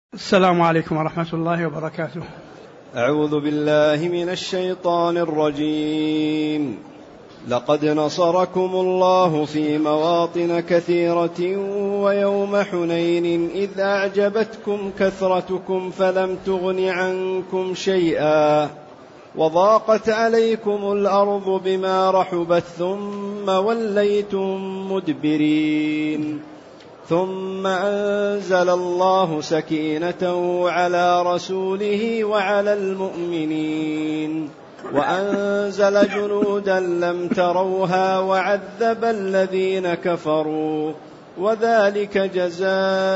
السلام عليكم ورحمة الله وبركاته. أعوذ بالله من الشيطان الرجيم. لقد نصركم الله في مواطن كثيرة ويوم حنين إذ أعجبتكم كثرتكم فلم تغن عنكم شيئا وضاقت عليكم الأرض بما رحبت ثم وليتم مدبرين ثم أنزل الله سكينته على رسوله وعلى المؤمنين وأنزل جنودا لم تروها وعذب الذين كفروا وذلك جزاء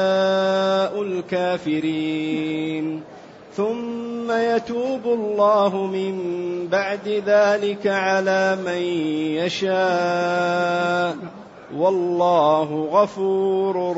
الكافرين ثم يتوب الله من بعد ذلك على من يشاء والله غفور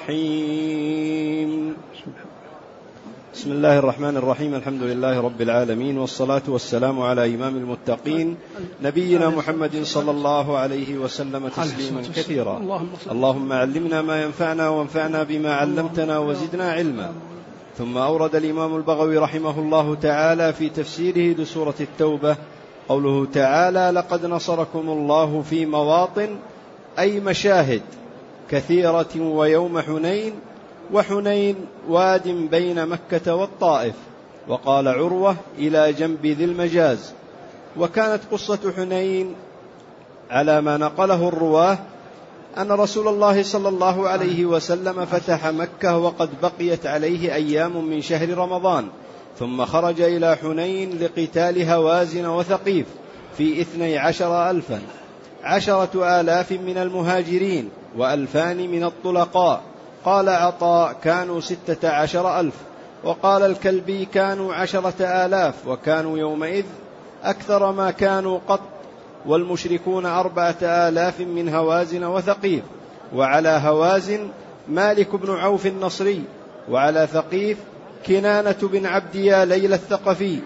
رحيم. بسم الله الرحمن الرحيم. الحمد لله رب العالمين، والصلاة والسلام على إمام المتقين نبينا محمد صلى الله عليه وسلم تسليما كثيرا. اللهم علمنا ما ينفعنا وانفعنا بما علمتنا وزدنا علما. ثم أورد الإمام البغوي رحمه الله تعالى في تفسيره لسورة التوبة قوله تعالى: لقد نصركم الله في مواطن، أي مشاهد كثيرة، ويوم حنين، وحنين واد بين مكة والطائف. وقال عروة: إلى جنب ذي المجاز. وكانت قصة حنين على ما نقله الرواه أن رسول الله صلى الله عليه وسلم فتح مكة وقد بقيت عليه أيام من شهر رمضان، ثم خرج إلى حنين لقتال هوازن وثقيف في 12,000، 10,000 من المهاجرين و2,000 من الطلقاء. قال عطاء: كانوا 16,000. وقال الكلبي: كانوا 10,000، وكانوا يومئذ أكثر ما كانوا قط، والمشركون 4,000 من هوازن وثقيف. وعلى هوازن مالك بن عوف النصري، وعلى ثقيف كنانة بن عبد يا ليل الثقفي،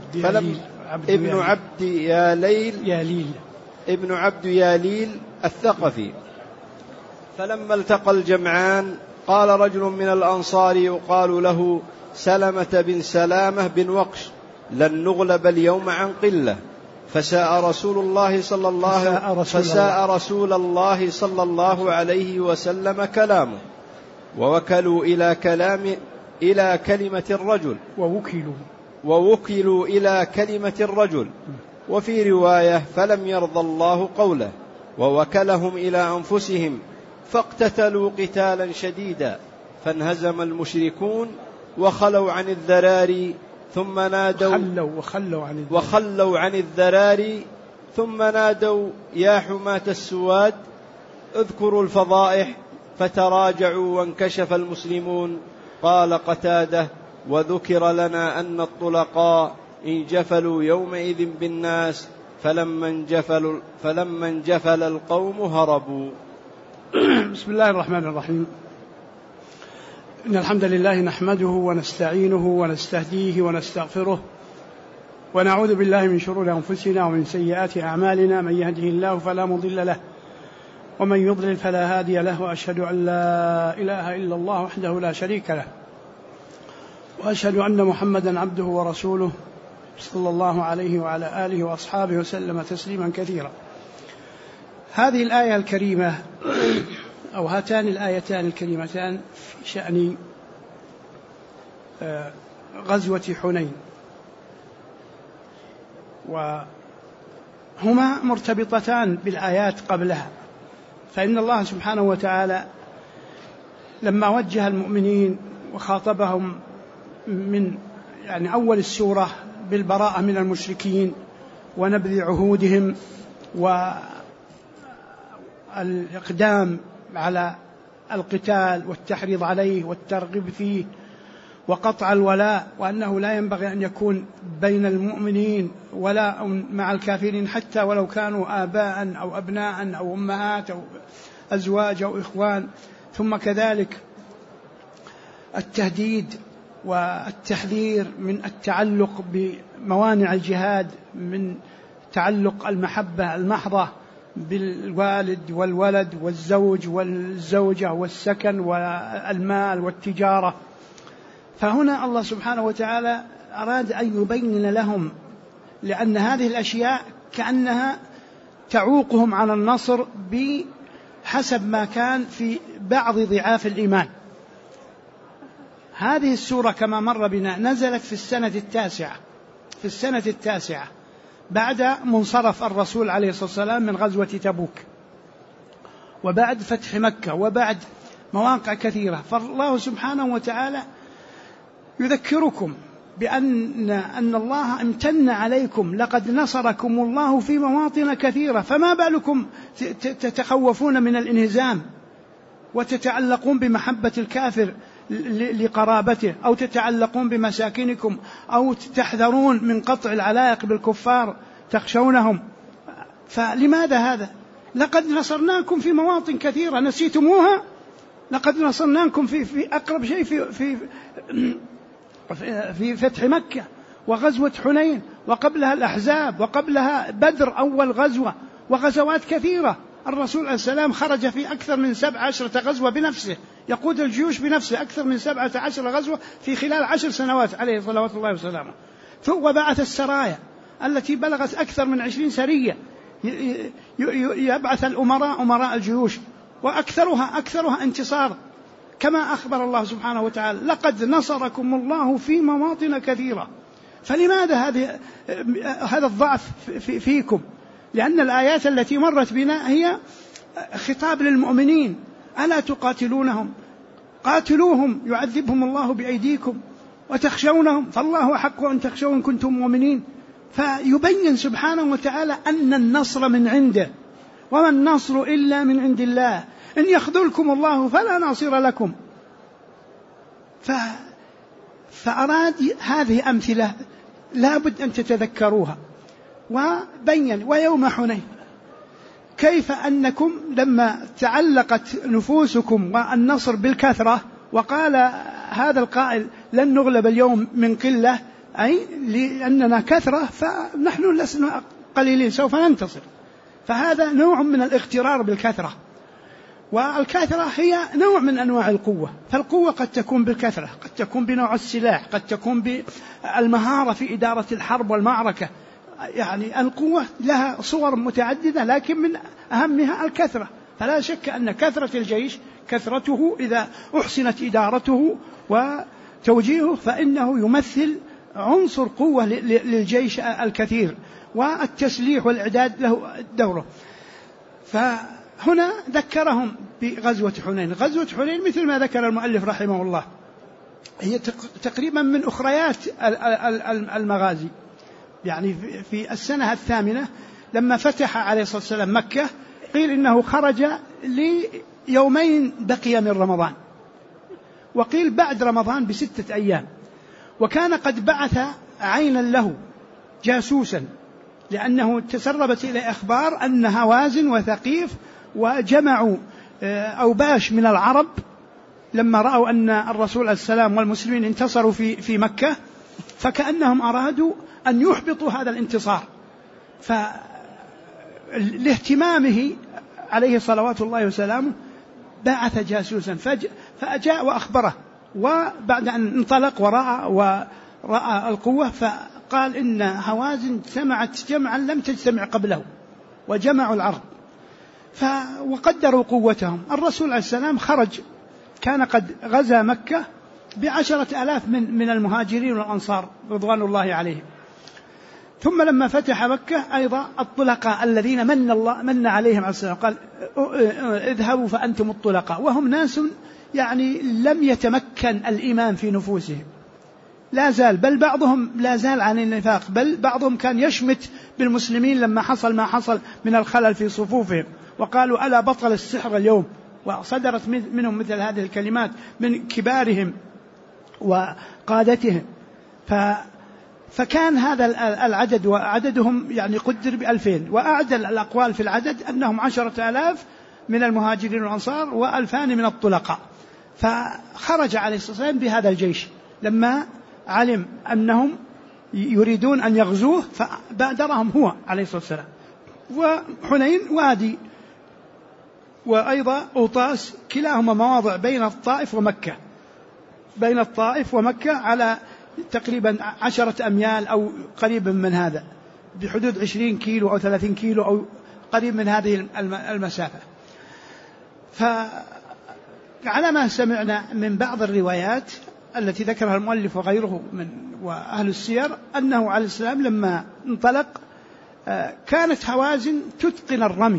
ابن عبد ياليل الثقفي. فلما التقى الجمعان قال رجل من الأنصار يقال له سلمة بن سلامة بن وقش: لن نغلب اليوم عن قلة. فساء رسول الله صلى الله عليه وسلم كلامه، ووكلوا إلى كلمة الرجل، ووكلوا إلى كلمة الرجل. وفي رواية: فلم يرضى الله قوله ووكلهم إلى أنفسهم، فاقتتلوا قتالا شديدا، فانهزم المشركون وخلوا عن الذراري ثم نادوا وخلوا عن الذراري ثم نادوا: يا حماة السواد اذكروا الفضائح، فتراجعوا وانكشف المسلمون. قال قتادة: وذكر لنا أن الطلقاء انجفلوا يومئذ بالناس، فلما انجفل القوم هربوا. بسم الله الرحمن الرحيم. إن الحمد لله نحمده ونستعينه ونستهديه ونستغفره، ونعوذ بالله من شرور أنفسنا ومن سيئات أعمالنا. من يهده الله فلا مضل له، ومن يضلل فلا هادي له، وأشهد أن لا إله إلا الله وحده لا شريك له، وأشهد أن محمدا عبده ورسوله صلى الله عليه وعلى آله وأصحابه وسلم تسليما كثيرا. هذه الآية الكريمة أو هاتان الآيتان الكريمتان في شأن غزوة حنين، وهما مرتبطتان بالآيات قبلها. فإن الله سبحانه وتعالى لما وجه المؤمنين وخاطبهم من أول السورة بالبراءة من المشركين ونبذ عهودهم والإقدام على القتال والتحريض عليه والترغيب فيه وقطع الولاء، وأنه لا ينبغي أن يكون بين المؤمنين ولا مع الكافرين حتى ولو كانوا آباء أو أبناء أو أمهات أو أزواج أو إخوان. ثم كذلك التهديد والتحذير من التعلق بموانع الجهاد، من تعلق المحبة المحضة بالوالد والولد والزوج والزوجة والسكن والمال والتجارة. فهنا الله سبحانه وتعالى أراد أن يبين لهم، لأن هذه الأشياء كأنها تعوقهم على النصر بحسب ما كان في بعض ضعاف الإيمان. هذه السورة كما مر بنا نزلت في السنة التاسعة بعد منصرف الرسول عليه الصلاة والسلام من غزوة تبوك، وبعد فتح مكة، وبعد مواقع كثيرة. فالله سبحانه وتعالى يذكركم بأن الله امتن عليكم، لقد نصركم الله في مواطن كثيرة، فما بالكم تتخوفون من الانهزام وتتعلقون بمحبة الكافر لقرابته، أو تتعلقون بمساكنكم، أو تحذرون من قطع العلاقة بالكفار تخشونهم. فلماذا هذا؟ لقد نصرناكم في مواطن كثيرة، نسيتموها؟ لقد نصرناكم في أقرب شيء في فتح مكة وغزوة حنين، وقبلها الأحزاب، وقبلها بدر أول غزوة، وغزوات كثيرة. الرسول عليه السلام خرج في أكثر من 17 غزوة بنفسه، يقود الجيوش بنفسه، أكثر من 17 غزوة في خلال 10 سنوات عليه صلوات الله وسلامه. وبعث السرايا التي بلغت أكثر من 20 سرية، يبعث أمراء الجيوش، وأكثرها انتصار، كما أخبر الله سبحانه وتعالى: لقد نصركم الله في مواطن كثيرة. فلماذا هذا الضعف فيكم؟ لأن الآيات التي مرت بنا هي خطاب للمؤمنين: ألا تقاتلونهم؟ قاتلوهم يعذبهم الله بأيديكم، وتخشونهم فالله أحق أن تخشوا إن كنتم مؤمنين. فيبين سبحانه وتعالى أن النصر من عنده، وما النصر إلا من عند الله، إن يخذلكم الله فلا ناصر لكم. فأراد هذه أمثلة لا بد أن تتذكروها. وبين: ويوم حنين كيف أنكم لما تعلقت نفوسكم والنصر بالكثرة، وقال هذا القائل: لن نغلب اليوم من قلة، أي لأننا كثرة فنحن لسنا قليلين، سوف ننتصر. فهذا نوع من الاغترار بالكثرة، والكثرة هي نوع من أنواع القوة. فالقوة قد تكون بالكثرة، قد تكون بنوع السلاح، قد تكون بالمهارة في إدارة الحرب والمعركة. يعني القوة لها صور متعددة، لكن من أهمها الكثرة. فلا شك أن كثرة الجيش، كثرته إذا أحسنت إدارته وتوجيهه، فإنه يمثل عنصر قوة للجيش الكثير، والتسليح والإعداد له دوره. فهنا ذكرهم بغزوة حنين. غزوة حنين مثل ما ذكر المؤلف رحمه الله هي تقريبا من أخريات المغازي. يعني في السنة 8 لما فتح عليه الصلاة والسلام مكة، قيل إنه خرج ليومين بقي من رمضان، وقيل بعد رمضان ب6 أيام. وكان قد بعث عينا له جاسوسا، لأنه تسربت إلى أخبار أن هوازن وثقيف وجمعوا أوباش من العرب لما رأوا أن الرسول عليه السلام والمسلمين انتصروا في مكة، فكأنهم أرادوا أن يحبطوا هذا الانتصار. فلاهتمامه عليه صلوات الله وسلامه بعث جاسوسا فجاء وأخبره، وبعد أن انطلق ورأى القوة فقال إن هوازن جمعت جمعا لم تجتمع قبله، وجمعوا العرب وقدروا قوتهم. الرسول عليه السلام خرج، كان قد غزا مكة ب10,000 من المهاجرين والأنصار رضوان الله عليهم. ثم لما فتح مكة أيضا الطلقاء الذين من عليهم عليه السلام، قال: اذهبوا فأنتم الطلقاء، وهم ناس يعني لم يتمكن الإيمان في نفوسهم، لا زال، بل بعضهم لا زال عن النفاق، بل بعضهم كان يشمت بالمسلمين لما حصل ما حصل من الخلل في صفوفهم، وقالوا: ألا بطل السحر اليوم. وصدرت منهم مثل هذه الكلمات من كبارهم وقادتهم. فكان هذا العدد، وعددهم يعني قدر ب2000، وأعدل الأقوال في العدد أنهم 10,000 من المهاجرين والأنصار و2000 من الطلقاء. فخرج عليه الصلاة والسلام بهذا الجيش لما علم أنهم يريدون أن يغزوه، فبادرهم هو عليه الصلاة والسلام. وحنين وادي وأيضا أوطاس كلاهما مواضع بين الطائف ومكة، بين الطائف ومكة على تقريبا 10 أميال أو قريبا من هذا، بحدود 20 كيلو أو 30 كيلو أو قريب من هذه المسافة. فعلى ما سمعنا من بعض الروايات التي ذكرها المؤلف وغيره من وأهل السير أنه عليه السلام لما انطلق كانت هوازن تتقن الرمي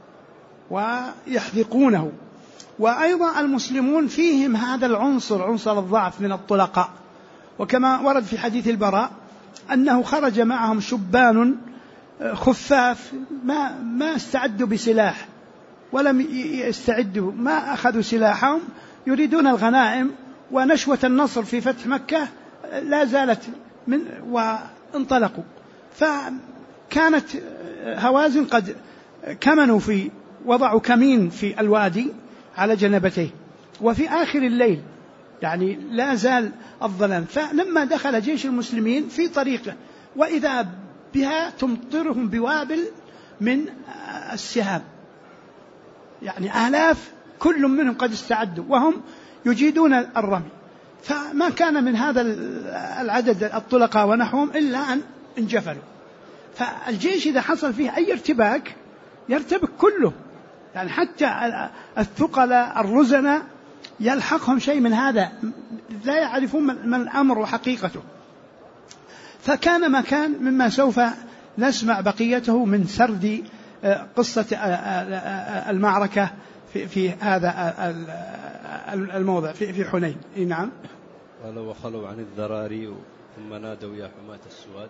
ويحذقونه، وأيضا المسلمون فيهم هذا العنصر، عنصر الضعف من الطلقاء. وكما ورد في حديث البراء أنه خرج معهم شبان خفاف ما استعدوا بسلاح ولم يستعدوا، ما أخذوا سلاحهم، يريدون الغنائم ونشوة النصر في فتح مكة لا زالت وانطلقوا. فكانت هوازن قد كمنوا وضعوا كمين في الوادي على جنبتيه، وفي آخر الليل يعني لا زال الظلام. فلما دخل جيش المسلمين في طريقه وإذا بها تمطرهم بوابل من السهام، يعني آلاف كل منهم قد استعدوا وهم يجيدون الرمي. فما كان من هذا العدد الطلقاء ونحوهم إلا أن انجفلوا. فالجيش إذا حصل فيه أي ارتباك يرتبك كله، يعني حتى الثقلاء الرزنة يلحقهم شيء من هذا، لا يعرفون من الأمر وحقيقته. فكان ما كان مما سوف نسمع بقيته من سرد قصة المعركة في هذا الموضع في حنين. نعم. قالوا وخلوا عن الذراري ثم نادوا يا حماة السواد.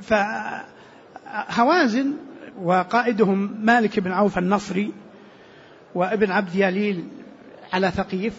فهوازن وقائدهم مالك بن عوف النصري وابن عبد يليل على ثقيف.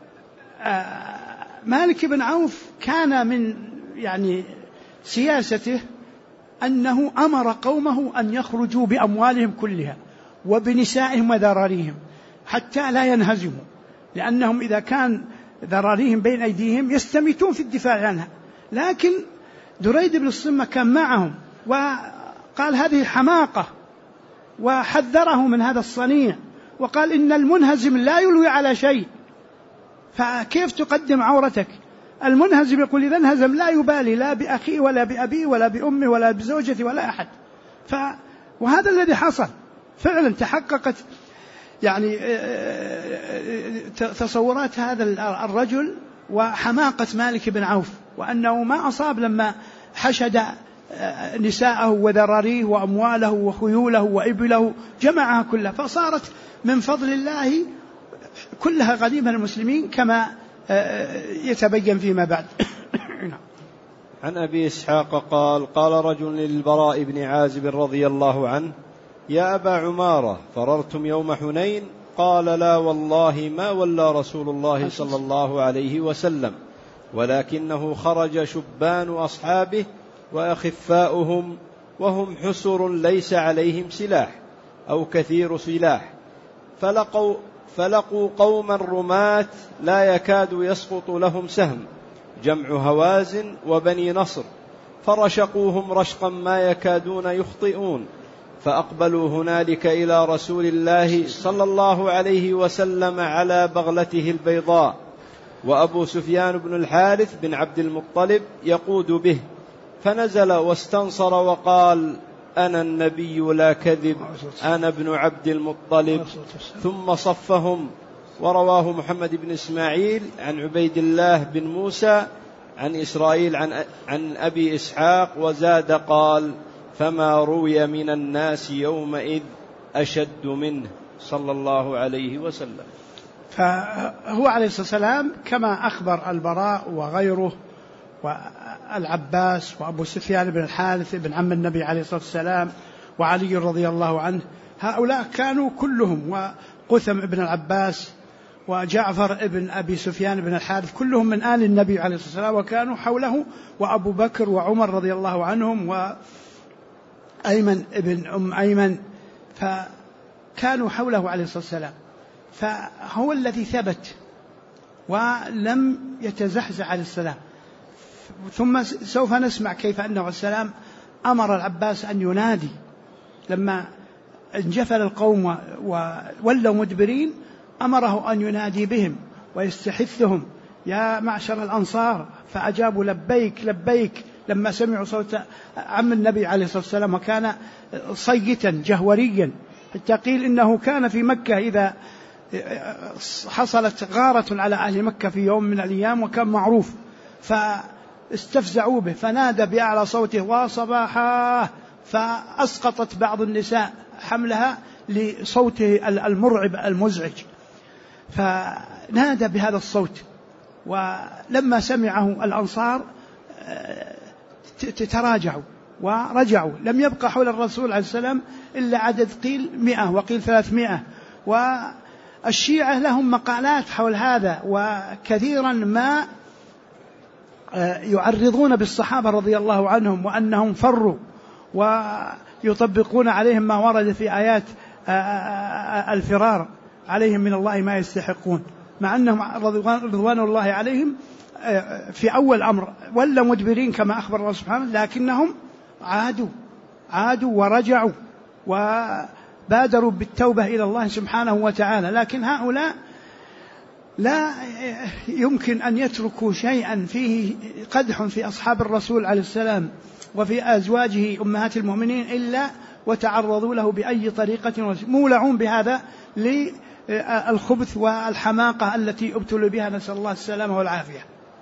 مالك بن عوف كان من يعني سياسته أنه أمر قومه أن يخرجوا بأموالهم كلها وبنسائهم وذراريهم حتى لا ينهزموا، لأنهم إذا كان ذراريهم بين أيديهم يستميتون في الدفاع عنها. لكن دريد بن الصمة كان معهم وقال هذه حماقة، وحذره من هذا الصنيع، وقال إن المنهزم لا يلوي على شيء، فكيف تقدم عورتك؟ المنهزم يقول إذا انهزم لا يبالي لا بأخيه ولا بأبيه ولا بأمه ولا بزوجته ولا أحد. وهذا الذي حصل فعلا، تحققت يعني تصورات هذا الرجل وحماقة مالك بن عوف، وأنه ما أصاب لما حشد نساءه وذراريه وأمواله وخيوله وإبله جمعها كلها، فصارت من فضل الله كلها غنيمة المسلمين كما يتبين فيما بعد. عن أبي إسحاق قال قال رجل للبراء بن عازب رضي الله عنه يا أبا عمارة فررتم يوم حنين؟ قال لا والله ما ولى رسول الله صلى الله عليه وسلم، ولكنه خرج شبان أصحابه وأخفاؤهم وهم حسر ليس عليهم سلاح أو كثير سلاح، فلقوا قوما رماة لا يكاد يسقط لهم سهم، جمع هوازن وبني نصر، فرشقوهم رشقا ما يكادون يخطئون، فأقبلوا هنالك إلى رسول الله صلى الله عليه وسلم على بغلته البيضاء، وأبو سفيان بن الحارث بن عبد المطلب يقود به، فنزل واستنصر وقال أنا النبي لا كذب، أنا ابن عبد المطلب، ثم صفهم. ورواه محمد بن إسماعيل عن عبيد الله بن موسى عن إسرائيل عن أبي إسحاق، وزاد قال فما روي من الناس يومئذ أشد منه صلى الله عليه وسلم. فهو عليه الصلاة والسلام كما أخبر البراء وغيره والعباس وأبو سفيان بن الحارث بن عم النبي عليه الصلاة والسلام وعلي رضي الله عنه، هؤلاء كانوا كلهم، وقثم بن العباس وجعفر بن أبي سفيان بن الحارث كلهم من آل النبي عليه الصلاة والسلام، وكانوا حوله، وأبو بكر وعمر رضي الله عنهم وأيمن بن أيمن، فكانوا حوله عليه الصلاة والسلام. فهو الذي ثبت ولم يتزحزح عليه السلام. ثم سوف نسمع كيف أنه عليه السلام أمر العباس أن ينادي لما انجفل القوم وولوا مدبرين، أمره أن ينادي بهم ويستحثهم يا معشر الأنصار، فأجابوا لبيك لبيك لما سمعوا صوت عم النبي عليه الصلاة والسلام، وكان صيتا جهوريا، حتى قيل إنه كان في مكة إذا حصلت غارة على أهل مكة في يوم من الأيام وكان معروف، فاستفزعوا به فنادى بأعلى صوته وصباحا، فأسقطت بعض النساء حملها لصوته المرعب المزعج، فنادى بهذا الصوت. ولما سمعه الأنصار تراجعوا ورجعوا، لم يبقى حول الرسول عليه السلام إلا عدد قيل 100 وقيل 300. والشيعة لهم مقالات حول هذا، وكثيرا ما يعرضون بالصحابة رضي الله عنهم وأنهم فروا، ويطبقون عليهم ما ورد في آيات الفرار عليهم من الله ما يستحقون، مع أنهم رضوان الله عليهم في أول أمر ولا مدبرين كما أخبر الله سبحانه، لكنهم عادوا ورجعوا وبادروا بالتوبة إلى الله سبحانه وتعالى. لكن هؤلاء لا يمكن أن يتركوا شيئا فيه قدح في أصحاب الرسول عليه السلام وفي أزواجه أمهات المؤمنين إلا وتعرضوا له بأي طريقة، مولعون بهذا للخبث والحماقة التي ابتلوا بها، نسأل الله السلامة والعافية.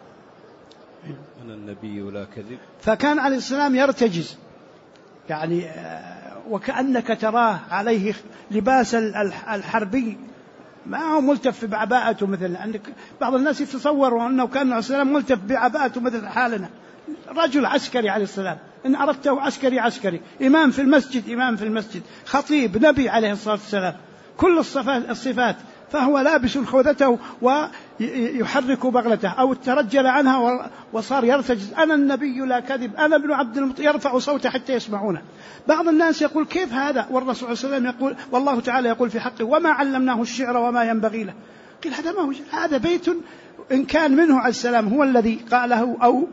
أنا النبي لا كذب. فكان عليه السلام يرتجز، يعني وكأنك تراه عليه لباس الحربي، ما هو ملتف بعباءته مثل أنك بعض الناس يتصوروا أنه كان عليه السلام ملتف بعباءته مثل حالنا. رجل عسكري عليه السلام، إن أردته عسكري، إمام في المسجد، خطيب، نبي عليه الصلاة والسلام، كل الصفات، فهو لابس خوذته ويحرك بغلته أو ترجل عنها وصار يرتجز، أنا النبي لا كذب، أنا ابن عبد المطلب، يرفع صوته حتى يسمعونه. بعض الناس يقول كيف هذا والرسول صلى الله عليه وسلم يقول والله تعالى يقول في حقه وما علمناه الشعر وما ينبغي له. قيل هذا ما هو، هذا بيت إن كان منه عليه السلام هو الذي قاله أو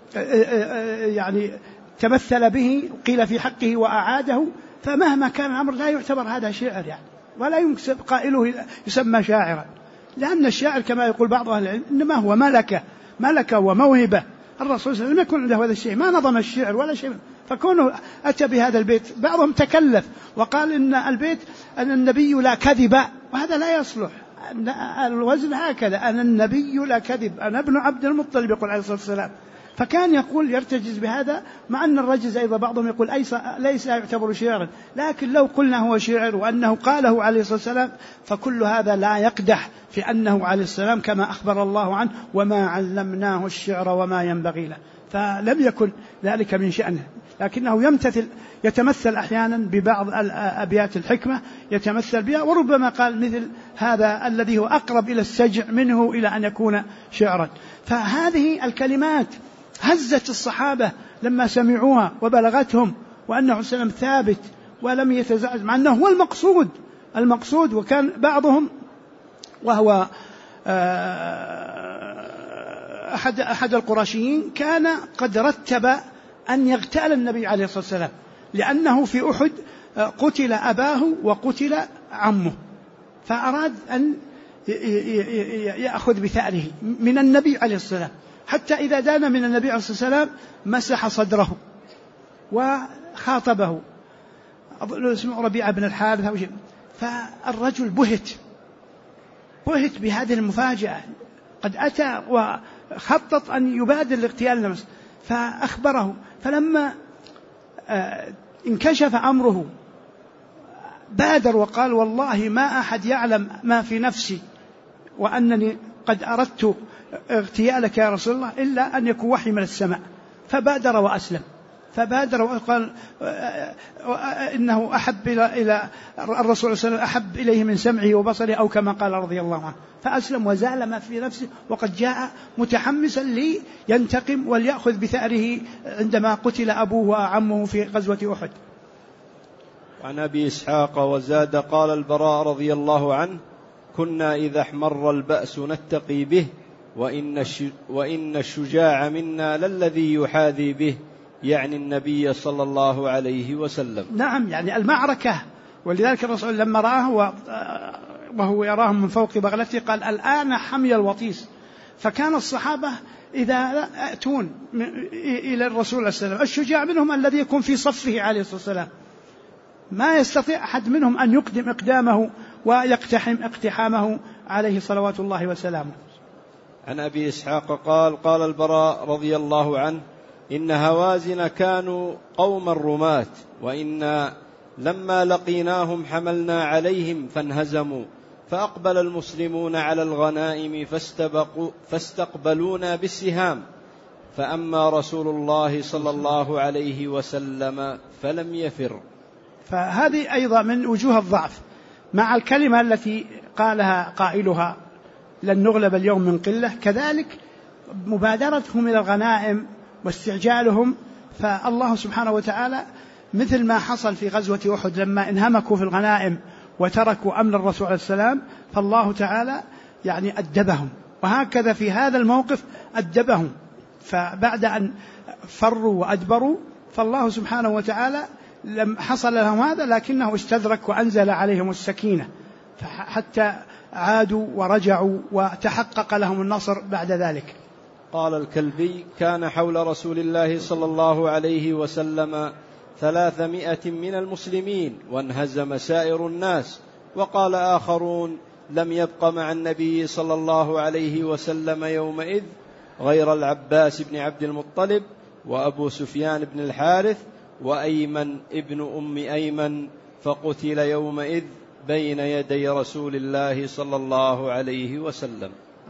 يعني تمثل به قيل في حقه وأعاده، فمهما كان الأمر لا يعتبر هذا شعر يعني، ولا يمكن قائله يسمى شاعرا، لأن الشاعر كما يقول بعض أهل العلم إنما هو ملكة وموهبة. الرسول صلى الله عليه وسلم يكون عنده هذا الشيء، ما نظم الشعر ولا شيء، فكونه أتى بهذا البيت. بعضهم تكلف وقال إن البيت أن النبي لا كذب، وهذا لا يصلح، الوزن هكذا، أنا النبي لا كذب، أنا ابن عبد المطلب يقول عليه الصلاة والسلام. فكان يقول يرتجز بهذا، مع أن الرجز أيضا بعضهم يقول ليس يعتبر شعرا، لكن لو قلنا هو شعر وأنه قاله عليه الصلاة والسلام فكل هذا لا يقدح في أنه عليه السلام كما أخبر الله عنه وما علمناه الشعر وما ينبغي له، فلم يكن ذلك من شأنه، لكنه يتمثل أحيانا ببعض أبيات الحكمة يتمثل بها، وربما قال مثل هذا الذي هو أقرب إلى السجع منه إلى أن يكون شعرا. فهذه الكلمات هزت الصحابة لما سمعوها وبلغتهم، وأنه سلام ثابت ولم يتزعزع، مع أنه هو المقصود. وكان بعضهم وهو أحد القرشيين كان قد رتب أن يغتال النبي عليه الصلاة والسلام، لأنه في أحد قتل أباه وقتل عمه، فأراد أن يأخذ بثأره من النبي عليه السلام، حتى إذا دان من النبي عليه الصلاة والسلام مسح صدره وخاطبه، اسمه ربيعة بن الحارث أو شيء. فالرجل بهت بهذه المفاجأة، قد أتى وخطط أن يبادر لاغتيال النفس، فأخبره. فلما انكشف أمره بادر وقال والله ما أحد يعلم ما في نفسي وأنني قد أردت اغتيالك يا رسول الله إلا أن يكون وحي من السماء. فبادر وأسلم، وقال إنه أحب إلى الرسول صلى الله عليه وسلم، أحب إليه من سمعه وبصره أو كما قال رضي الله عنه. فأسلم وزال ما في نفسه، وقد جاء متحمسا لينتقم وليأخذ بثأره عندما قتل أبوه وعمه في غزوة أحد. عن أبي إسحاق وزاد قال البراء رضي الله عنه كنا إذا احمر البأس نتقي به وإن الشجاع منا للذي يحاذي به، يعني النبي صلى الله عليه وسلم. نعم، يعني المعركة. ولذلك الرسول لما رآه وهو يراهم من فوق بغلته قال الآن حمي الوطيس، فكان الصحابة إذا يأتون إلى الرسول عليه السلام الشجاع منهم الذي يكون في صفه عليه الصلاة والسلام، ما يستطيع أحد منهم أن يقدم إقدامه ويقتحم اقتحامه عليه صلوات الله وسلامه. عن أبي إسحاق قال: قال البراء رضي الله عنه: إن هوازن كانوا قوم الرماة، وإنا لما لقيناهم حملنا عليهم فانهزموا، فأقبل المسلمون على الغنائم فاستقبلونا بالسهام، فأما رسول الله صلى الله عليه وسلم فلم يفر. فهذه أيضا من وجوه الضعف، مع الكلمة التي قالها قائلها لن نغلب اليوم من قلة، كذلك مبادرتهم إلى الغنائم واستعجالهم. فالله سبحانه وتعالى مثل ما حصل في غزوة أحد لما انهمكوا في الغنائم وتركوا أمن الرسول عليه السلام، فالله تعالى يعني أدبهم، وهكذا في هذا الموقف أدبهم. فبعد أن فروا وأدبروا فالله سبحانه وتعالى لم حصل لهم هذا، لكنه استدرك وأنزل عليهم السكينة حتى عادوا ورجعوا وتحقق لهم النصر بعد ذلك. قال الكلبي: كان حول رسول الله صلى الله عليه وسلم 300 من المسلمين وانهزم سائر الناس. وقال آخرون: لم يبق مع النبي صلى الله عليه وسلم يومئذ غير العباس بن عبد المطلب وأبو سفيان بن الحارث وأيمن ابن أم أيمن، فقتل يومئذ بين يدي رسول الله صلى الله عليه وسلم.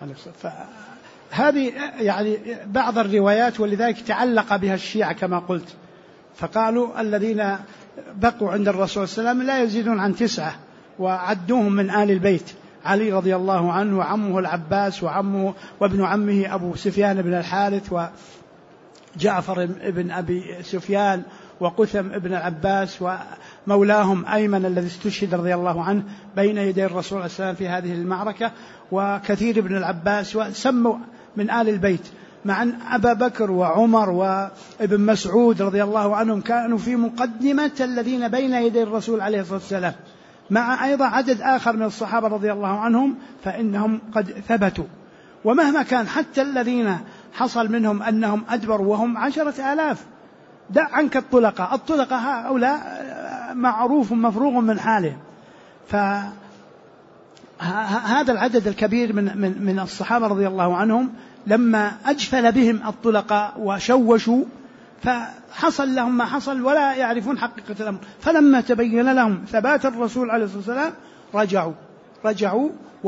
هذه يعني بعض الروايات، ولذلك تعلق بها الشيعة كما قلت، فقالوا الذين بقوا عند الرسول صلى الله عليه وسلم لا يزيدون عن 9، وعدوهم من آل البيت: علي رضي الله عنه، وعمه العباس، وعمه وابن عمه أبو سفيان بن الحارث، وجعفر بن أبي سفيان، وقثم بن العباس، ومولاهم أيمن الذي استشهد رضي الله عنه بين يدي الرسول عليه السلام في هذه المعركة، وكثير بن العباس، وسموا من آل البيت، مع أن أبا بكر وعمر وابن مسعود رضي الله عنهم كانوا في مقدمة الذين بين يدي الرسول عليه الصلاة والسلام، مع أيضا عدد آخر من الصحابة رضي الله عنهم، فإنهم قد ثبتوا. ومهما كان حتى الذين حصل منهم أنهم أدبروا وهم 10,000، دع عنك الطلقة هؤلاء معروف مفروغ من حالهم. فهذا العدد الكبير من الصحابة رضي الله عنهم لما أجفل بهم الطلقاء وشوشوا فحصل لهم ما حصل ولا يعرفون حقيقة الأمر، فلما تبين لهم ثبات الرسول عليه الصلاة والسلام رجعوا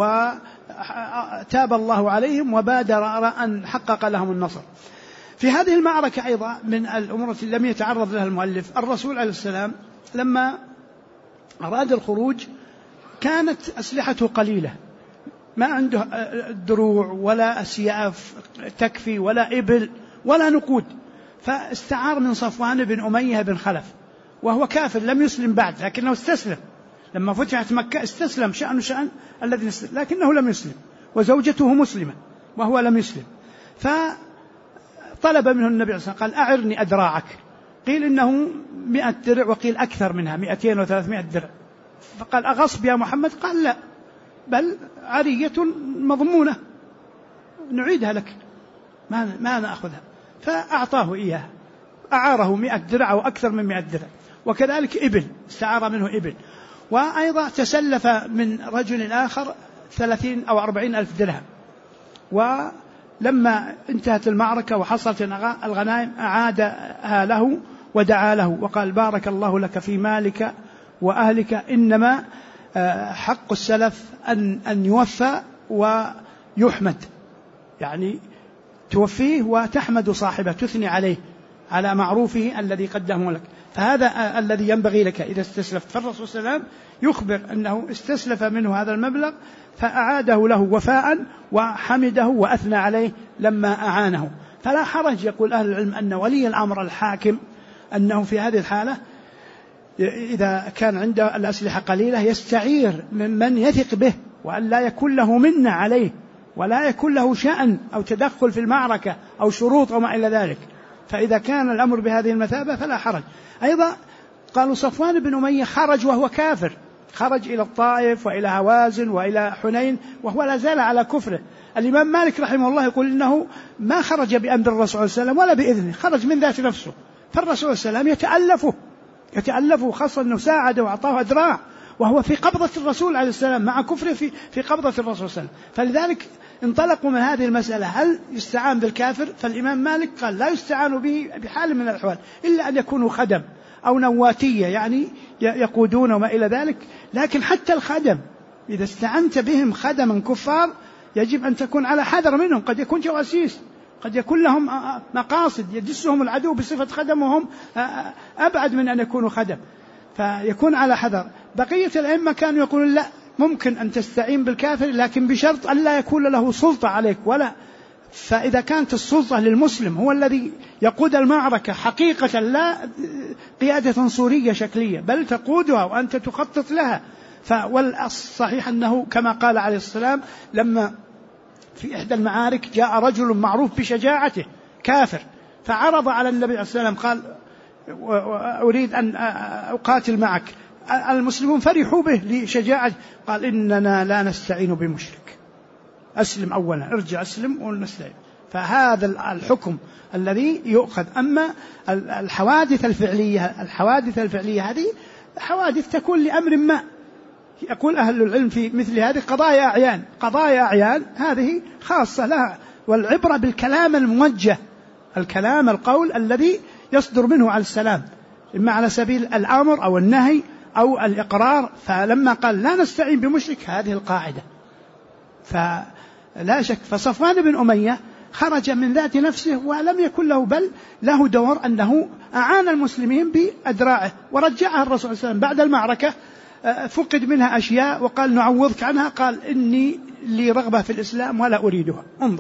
وتاب الله عليهم وبادر أن حقق لهم النصر. في هذه المعركة أيضا من الأمور التي لم يتعرض لها المؤلف، الرسول عليه السلام لما أراد الخروج كانت أسلحته قليلة، ما عنده دروع ولا أسياف تكفي ولا إبل ولا نقود، فاستعار من صفوان بن أمية بن خلف، وهو كافر لم يسلم بعد، لكنه استسلم لما فتحت مكة، استسلم شأن الذي يسلم، لكنه لم يسلم، وزوجته مسلمة وهو لم يسلم. فطلب منه النبي صلى الله عليه وسلم، قال: أعرني أدراعك. قيل إنه 100 درع، وقيل أكثر منها 200 و300 درع. فقال: أغصب يا محمد؟ قال: لا، بل عرية مضمونة نعيدها لك، ما نأخذها. فأعطاه إياها، أعاره 100 درع أو أكثر من 100 درع، وكذلك إبل، استعار منه إبل، وأيضا تسلف من رجل آخر 30 أو 40 ألف درهم. ولما انتهت المعركة وحصلت الغنائم أعادها له ودعا له وقال: بارك الله لك في مالك وأهلك، إنما حق السلف أن يوفى ويحمد، يعني توفيه وتحمد صاحبه، تثني عليه على معروفه الذي قدمه لك، فهذا الذي ينبغي لك إذا استسلفت. فالرسول صلى الله عليه وسلم يخبر أنه استسلف منه هذا المبلغ فأعاده له وفاء وحمده وأثنى عليه لما أعانه. فلا حرج، يقول أهل العلم، أن ولي الأمر الحاكم أنه في هذه الحالة إذا كان عنده الأسلحة قليلة يستعير ممن يثق به، وأن لا يكون له منة عليه، ولا يكون له شأن أو تدخل في المعركة أو شروط أو ما إلى ذلك. فإذا كان الأمر بهذه المثابة فلا حرج. أيضا قالوا صفوان بن أمية خرج وهو كافر، خرج إلى الطائف وإلى هوازن وإلى حنين وهو لا زال على كفره. الإمام مالك رحمه الله يقول إنه ما خرج بأمر الرسول صلى الله عليه وسلم ولا بإذنه، خرج من ذات نفسه، فالرسول صلى الله عليه وسلم يتألفه خاصة أنه ساعده وأعطاه أدراع، وهو في قبضة الرسول عليه السلام مع كفره في قبضة الرسول صلى الله عليه وسلم. فلذلك انطلقوا من هذه المسألة هل يستعان بالكافر؟ فالإمام مالك قال لا يستعان به بحال من الأحوال إلا أن يكونوا خدم أو نواتية، يعني يقودون وما إلى ذلك. لكن حتى الخدم إذا استعنت بهم خدما كفار يجب أن تكون على حذر منهم، قد يكون جواسيس، قد يكون لهم مقاصد يدسهم العدو بصفة خدم وهم أبعد من أن يكونوا خدم، فيكون على حذر. بقية الأئمة كانوا يقولون لا، ممكن أن تستعين بالكافر لكن بشرط أن لا يكون له سلطة عليك ولا. فإذا كانت السلطة للمسلم هو الذي يقود المعركة حقيقة، لا قيادة صورية شكلية، بل تقودها وأنت تخطط لها. والصحيح أنه كما قال عليه السلام لما في إحدى المعارك جاء رجل معروف بشجاعته كافر فعرض على النبي عليه السلام قال أريد أن أقاتل معك. المسلمون فرحوا به لشجاعته، قال إننا لا نستعين بمشرك، أسلم أولا، ارجع أسلم ونستعين. فهذا الحكم الذي يؤخذ. أما الحوادث الفعلية هذه حوادث تكون لأمر ما، يقول أهل العلم في مثل هذه قضايا أعيان هذه خاصة لها، والعبرة بالكلام الموجه، القول الذي يصدر منه على السلام، إما على سبيل الأمر أو النهي أو الإقرار. فلما قال لا نستعين بمشرك هذه القاعدة، فلا شك. فصفوان بن أمية خرج من ذات نفسه ولم يكن له، بل له دور أنه أعان المسلمين بأدراعه ورجعها الرسول صلى الله عليه وسلم بعد المعركة، فقد منها أشياء وقال نعوضك عنها، قال إني لي رغبة في الإسلام ولا أريدها، انظر.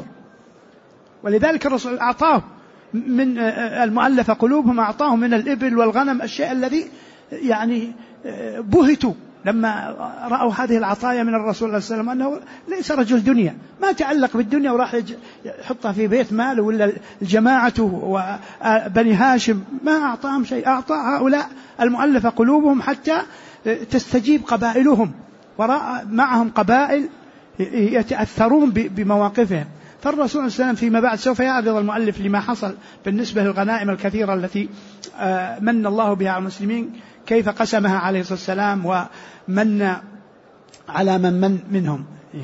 ولذلك الرسول أعطاه من المؤلفة قلوبهم، أعطاه من الإبل والغنم الشيء الذي يعني بهتوا لما رأوا هذه العطايا من الرسول صلى الله عليه وسلم، أنه ليس رجل دنيا، ما تعلق بالدنيا وراح يحطها في بيت مال ولا الجماعة وبني هاشم، ما أعطاهم شيء. أعطى هؤلاء المؤلفة قلوبهم حتى تستجيب قبائلهم، وراء معهم قبائل يتأثرون بمواقفهم. فالرسول صلى الله عليه وسلم فيما بعد سوف يعرض المؤلف لما حصل بالنسبة للغنائم الكثيرة التي من الله بها على المسلمين، كيف قسمها عليه الصلاة والسلام ومن على من منهم.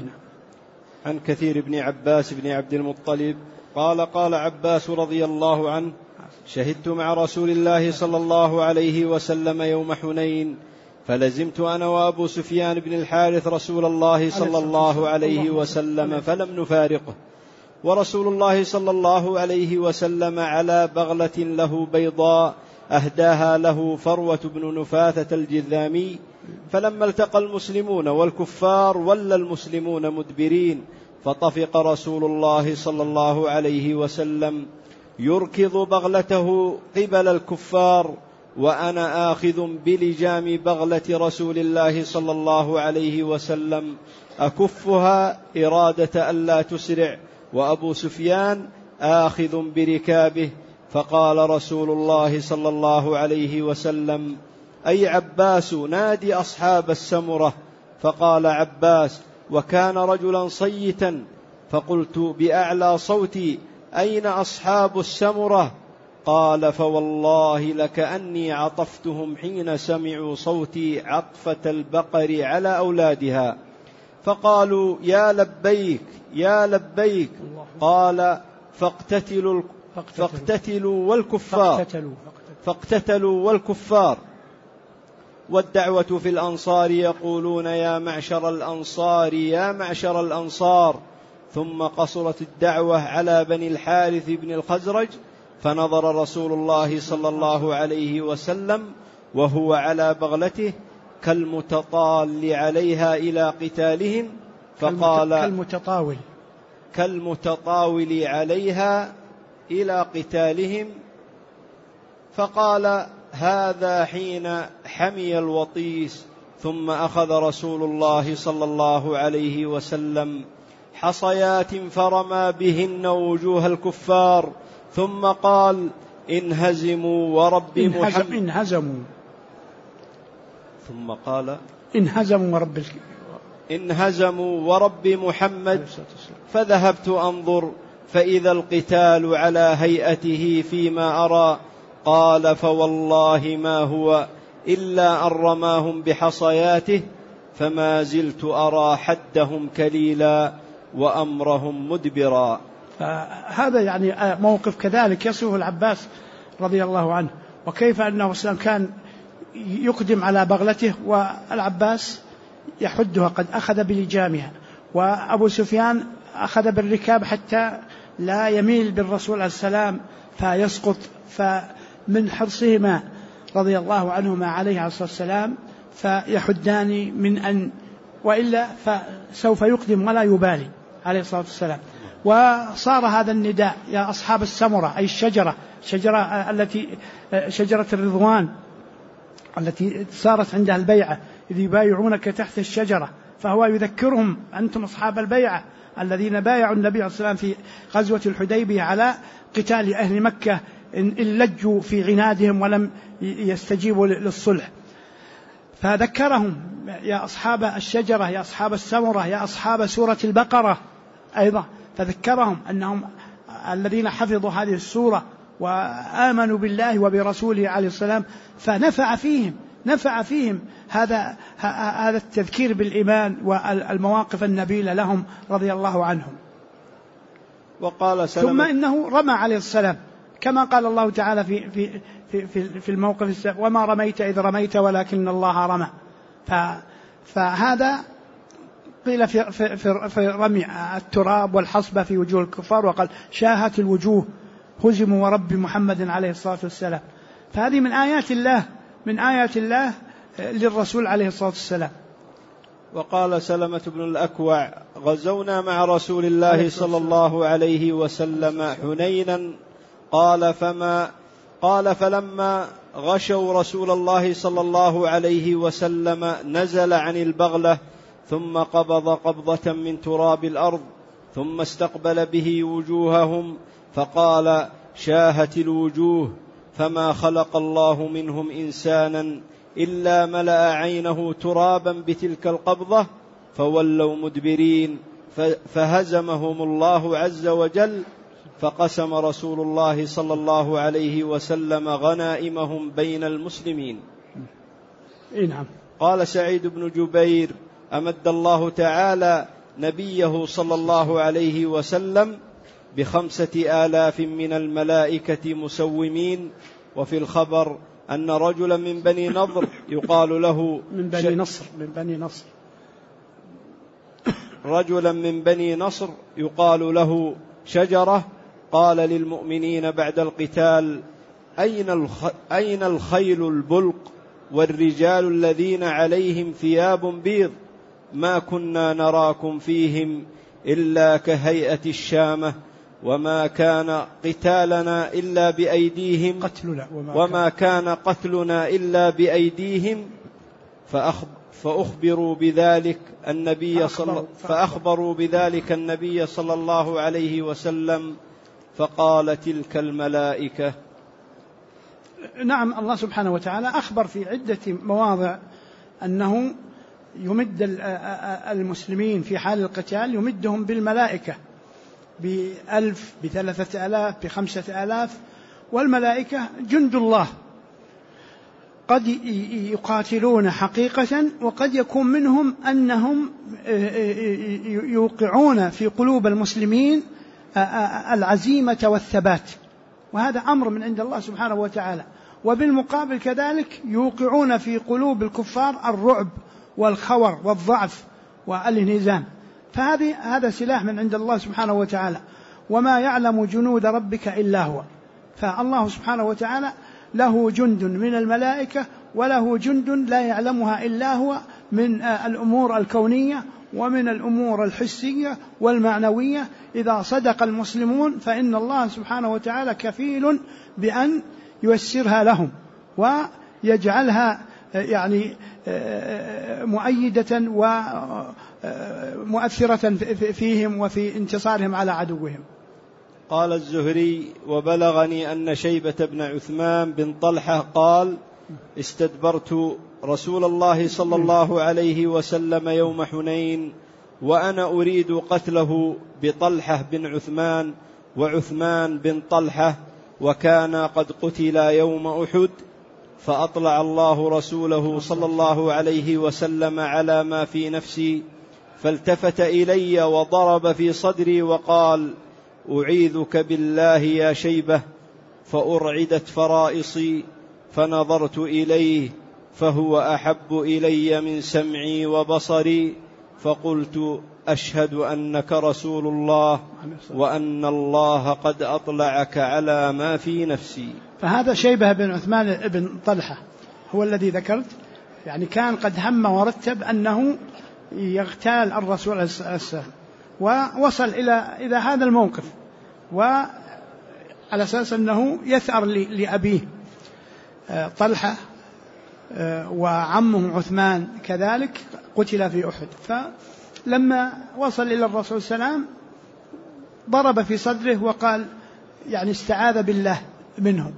عن كثير بن عباس بن عبد المطلب قال عباس رضي الله عنه: شهدت مع رسول الله صلى الله عليه وسلم يوم حنين، فلزمت أنا وأبو سفيان بن الحارث رسول الله صلى الله عليه وسلم فلم نفارقه، ورسول الله صلى الله عليه وسلم على بغلة له بيضاء أهداها له فروة بن نفاثة الجذامي. فلما التقى المسلمون والكفار ولى المسلمون مدبرين، فطفق رسول الله صلى الله عليه وسلم يركض بغلته قبل الكفار، وأنا آخذ بلجام بغلة رسول الله صلى الله عليه وسلم أكفها إرادة ألا تسرع، وأبو سفيان آخذ بركابه. فقال رسول الله صلى الله عليه وسلم: أي عباس نادي أصحاب السمرة. فقال عباس: وكان رجلا صيتا، فقلت بأعلى صوتي: أين أصحاب السمرة؟ قال: فوالله لكأني عطفتهم حين سمعوا صوتي عطفة البقر على أولادها. فقالوا: يا لبيك يا لبيك. قال: فاقتتلوا والكفار. والدعوة في الأنصار يقولون: يا معشر الأنصار يا معشر الأنصار. ثم قصرت الدعوة على بني الحارث بن الخزرج، فنظر رسول الله صلى الله عليه وسلم وهو على بغلته كالمتطال عليها إلى قتالهم، فقال: كالمتطاول عليها إلى قتالهم، فقال: هذا حين حمي الوطيس. ثم أخذ رسول الله صلى الله عليه وسلم حصيات فرمى بهن وجوه الكفار، ثم قال: انهزموا ورب محمد. انهزموا. ثم قال: انهزموا ورب محمد، فذهبت أنظر فإذا القتال على هيئته فيما أرى. قال فوالله ما هو إلا أن رماهم بحصياته، فما زلت أرى حدهم كليلا وأمرهم مدبرا. هذا يعني موقف كذلك يصفه العباس رضي الله عنه، وكيف أنه كان يقدم على بغلته والعباس يحدها، قد أخذ بلجامها، وأبو سفيان أخذ بالركاب حتى لا يميل بالرسول عليه السلام فيسقط. فمن حرصهما رضي الله عنهما عليه عليه الصلاة والسلام فيحدان من أن، وإلا فسوف يقدم ولا يبالي عليه الصلاة والسلام. وصار هذا النداء يا أصحاب السمرة، أي شجرة الرضوان التي صارت عندها البيعة، إذ يبايعونك تحت الشجرة، فهو يذكرهم أنتم أصحاب البيعة الذين بايعوا النبي عليه الصلاة والسلام في غزوة الحديبية على قتال أهل مكة إن لجوا في عنادهم ولم يستجيبوا للصلح. فذكرهم يا أصحاب الشجرة، يا أصحاب السمرة، يا أصحاب سورة البقرة أيضا، فذكرهم أنهم الذين حفظوا هذه السورة وآمنوا بالله وبرسوله عليه السلام، فنفع فيهم هذا التذكير بالإيمان والمواقف النبيلة لهم رضي الله عنهم. وقال ثم إنه رمى عليه السلام كما قال الله تعالى في الموقف السابق: وما رميت إذ رميت ولكن الله رمى. فهذا قيل في رمي التراب والحصبة في وجوه الكفار، وقال شاهت الوجوه هزموا ورب محمد عليه الصلاة والسلام. فهذه من آيات الله للرسول عليه الصلاة والسلام. وقال سلمة بن الأكوع: غزونا مع رسول الله صلى الله عليه وسلم حنينا. قال فلما غشوا رسول الله صلى الله عليه وسلم نزل عن البغلة، ثم قبض قبضة من تراب الأرض، ثم استقبل به وجوههم فقال: شاهت الوجوه، فما خلق الله منهم إنسانا إلا ملأ عينه ترابا بتلك القبضة، فولوا مدبرين، فهزمهم الله عز وجل، فقسم رسول الله صلى الله عليه وسلم غنائمهم بين المسلمين. نعم. قال سعيد بن جبير: أمد الله تعالى نبيه صلى الله عليه وسلم ب5,000 من الملائكة مسومين. وفي الخبر أن رجلا من بني نضر يقال له رجلا من بني نصر يقال له شجرة قال للمؤمنين بعد القتال: أين الخيل البلق والرجال الذين عليهم ثياب بيض؟ ما كنا نراكم فيهم إلا كهيئة الشامة، وما كان قتالنا إلا بأيديهم، وما كان قتلنا إلا بأيديهم. فأخبروا بذلك النبي صلى الله عليه وسلم، فقال: تلك الملائكة. نعم. الله سبحانه وتعالى أخبر في عدة مواضع أنه يمد المسلمين في حال القتال، يمدهم بالملائكة ب1000 ب3000 ب5000. والملائكة جند الله، قد يقاتلون حقيقة، وقد يكون منهم أنهم يوقعون في قلوب المسلمين العزيمة والثبات، وهذا أمر من عند الله سبحانه وتعالى. وبالمقابل كذلك يوقعون في قلوب الكفار الرعب والخور والضعف والانهزام. هذا سلاح من عند الله سبحانه وتعالى. وما يعلم جنود ربك إلا هو. فالله سبحانه وتعالى له جند من الملائكة، وله جند لا يعلمها إلا هو من الأمور الكونية ومن الأمور الحسية والمعنوية. إذا صدق المسلمون فإن الله سبحانه وتعالى كفيل بأن ييسرها لهم ويجعلها يعني مؤيدة ومؤثرة فيهم وفي انتصارهم على عدوهم. قال الزهري: وبلغني أن شيبة بن عثمان بن طلحة قال: استدبرت رسول الله صلى الله عليه وسلم يوم حنين وأنا أريد قتله بطلحة بن عثمان وعثمان بن طلحة، وكان قد قتلا يوم أحد، فأطلع الله رسوله صلى الله عليه وسلم على ما في نفسي، فالتفت إلي وضرب في صدري وقال: أعيذك بالله يا شيبة. فأرعدت فرائصي فنظرت إليه فهو أحب إلي من سمعي وبصري، فقلت: أشهد أنك رسول الله وأن الله قد أطلعك على ما في نفسي. فهذا شيبة بن عثمان بن طلحة هو الذي ذكرت، يعني كان قد هم ورتب أنه يغتال الرسول عليه الصلاة والسلام، ووصل إلى هذا الموقف، وعلى أساس أنه يثأر لأبيه طلحة وعمه عثمان كذلك قتل في أحد. فلما وصل إلى الرسول صلى الله عليه وسلم ضرب في صدره وقال، يعني استعاذ بالله منه،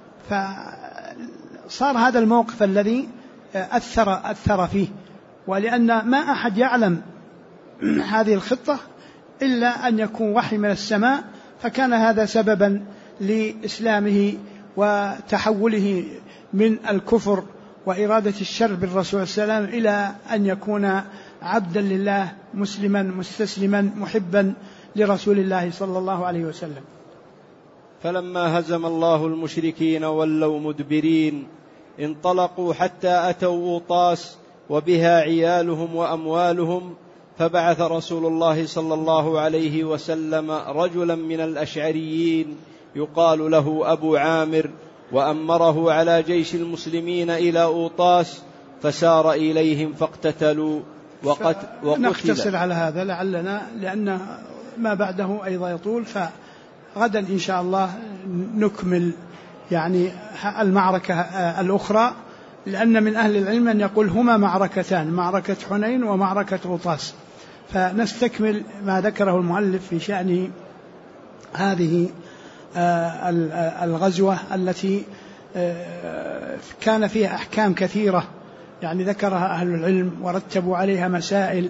فصار هذا الموقف الذي أثر فيه. ولأن ما أحد يعلم هذه الخطة إلا أن يكون وحي من السماء، فكان هذا سببا لإسلامه وتحوله من الكفر وإرادة الشر بالرسول صلى الله عليه وسلم إلى أن يكون عبدا لله مسلما مستسلما محبا لرسول الله صلى الله عليه وسلم. فلما هزم الله المشركين ولوا مدبرين انطلقوا حتى أتوا أوطاس وبها عيالهم وأموالهم، فبعث رسول الله صلى الله عليه وسلم رجلا من الأشعريين يقال له أبو عامر، وأمره على جيش المسلمين إلى أوطاس، فسار إليهم فاقتتلوا وقتل. نختصر على هذا لعلنا، لأن ما بعده أيضا يطول، فغدا إن شاء الله نكمل يعني المعركة الأخرى، لأن من أهل العلم أن يقول هما معركتان، معركة حنين ومعركة أوطاس، فنستكمل ما ذكره المؤلف في شأن هذه الغزوة التي كان فيها أحكام كثيرة يعني ذكرها أهل العلم ورتبوا عليها مسائل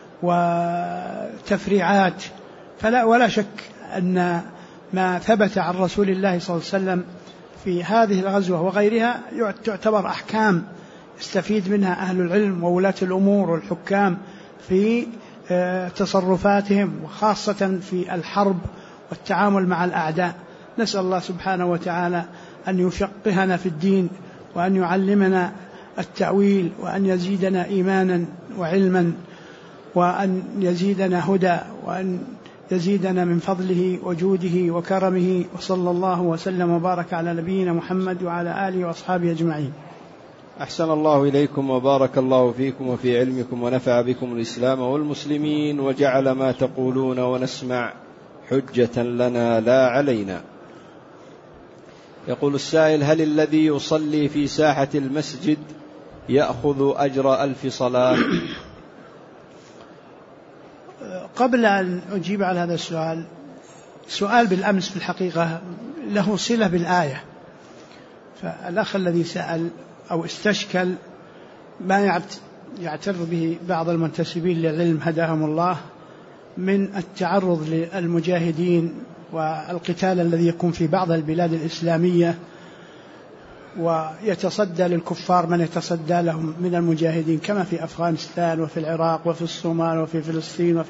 وتفريعات. ولا شك أن ما ثبت عن رسول الله صلى الله عليه وسلم في هذه الغزوة وغيرها تعتبر أحكام يستفيد منها أهل العلم وولاة الأمور والحكام في تصرفاتهم، وخاصة في الحرب والتعامل مع الأعداء. نسأل الله سبحانه وتعالى أن يفقهنا في الدين، وأن يعلمنا التأويل، وأن يزيدنا إيمانا وعلما، وأن يزيدنا هدى، وأن يزيدنا من فضله وجوده وكرمه. وصلى الله وسلم وبارك على نبينا محمد وعلى آله وأصحابه أجمعين. أحسن الله إليكم وبارك الله فيكم وفي علمكم، ونفع بكم الإسلام والمسلمين، وجعل ما تقولون ونسمع حجة لنا لا علينا. يقول السائل: هل الذي يصلي في ساحة المسجد يأخذ أجر 1000 صلاة؟ قبل أن أجيب على هذا سؤال بالأمس في الحقيقة له صلة بالآية. فالأخ الذي سأل أو استشكل ما يعتر به بعض المنتسبين للعلم هداهم الله من التعرض للمجاهدين والقتال الذي يكون في بعض البلاد الإسلامية، ويتصدى للكفار من يتصدى لهم من المجاهدين، كما في أفغانستان وفي العراق وفي الصومال وفي فلسطين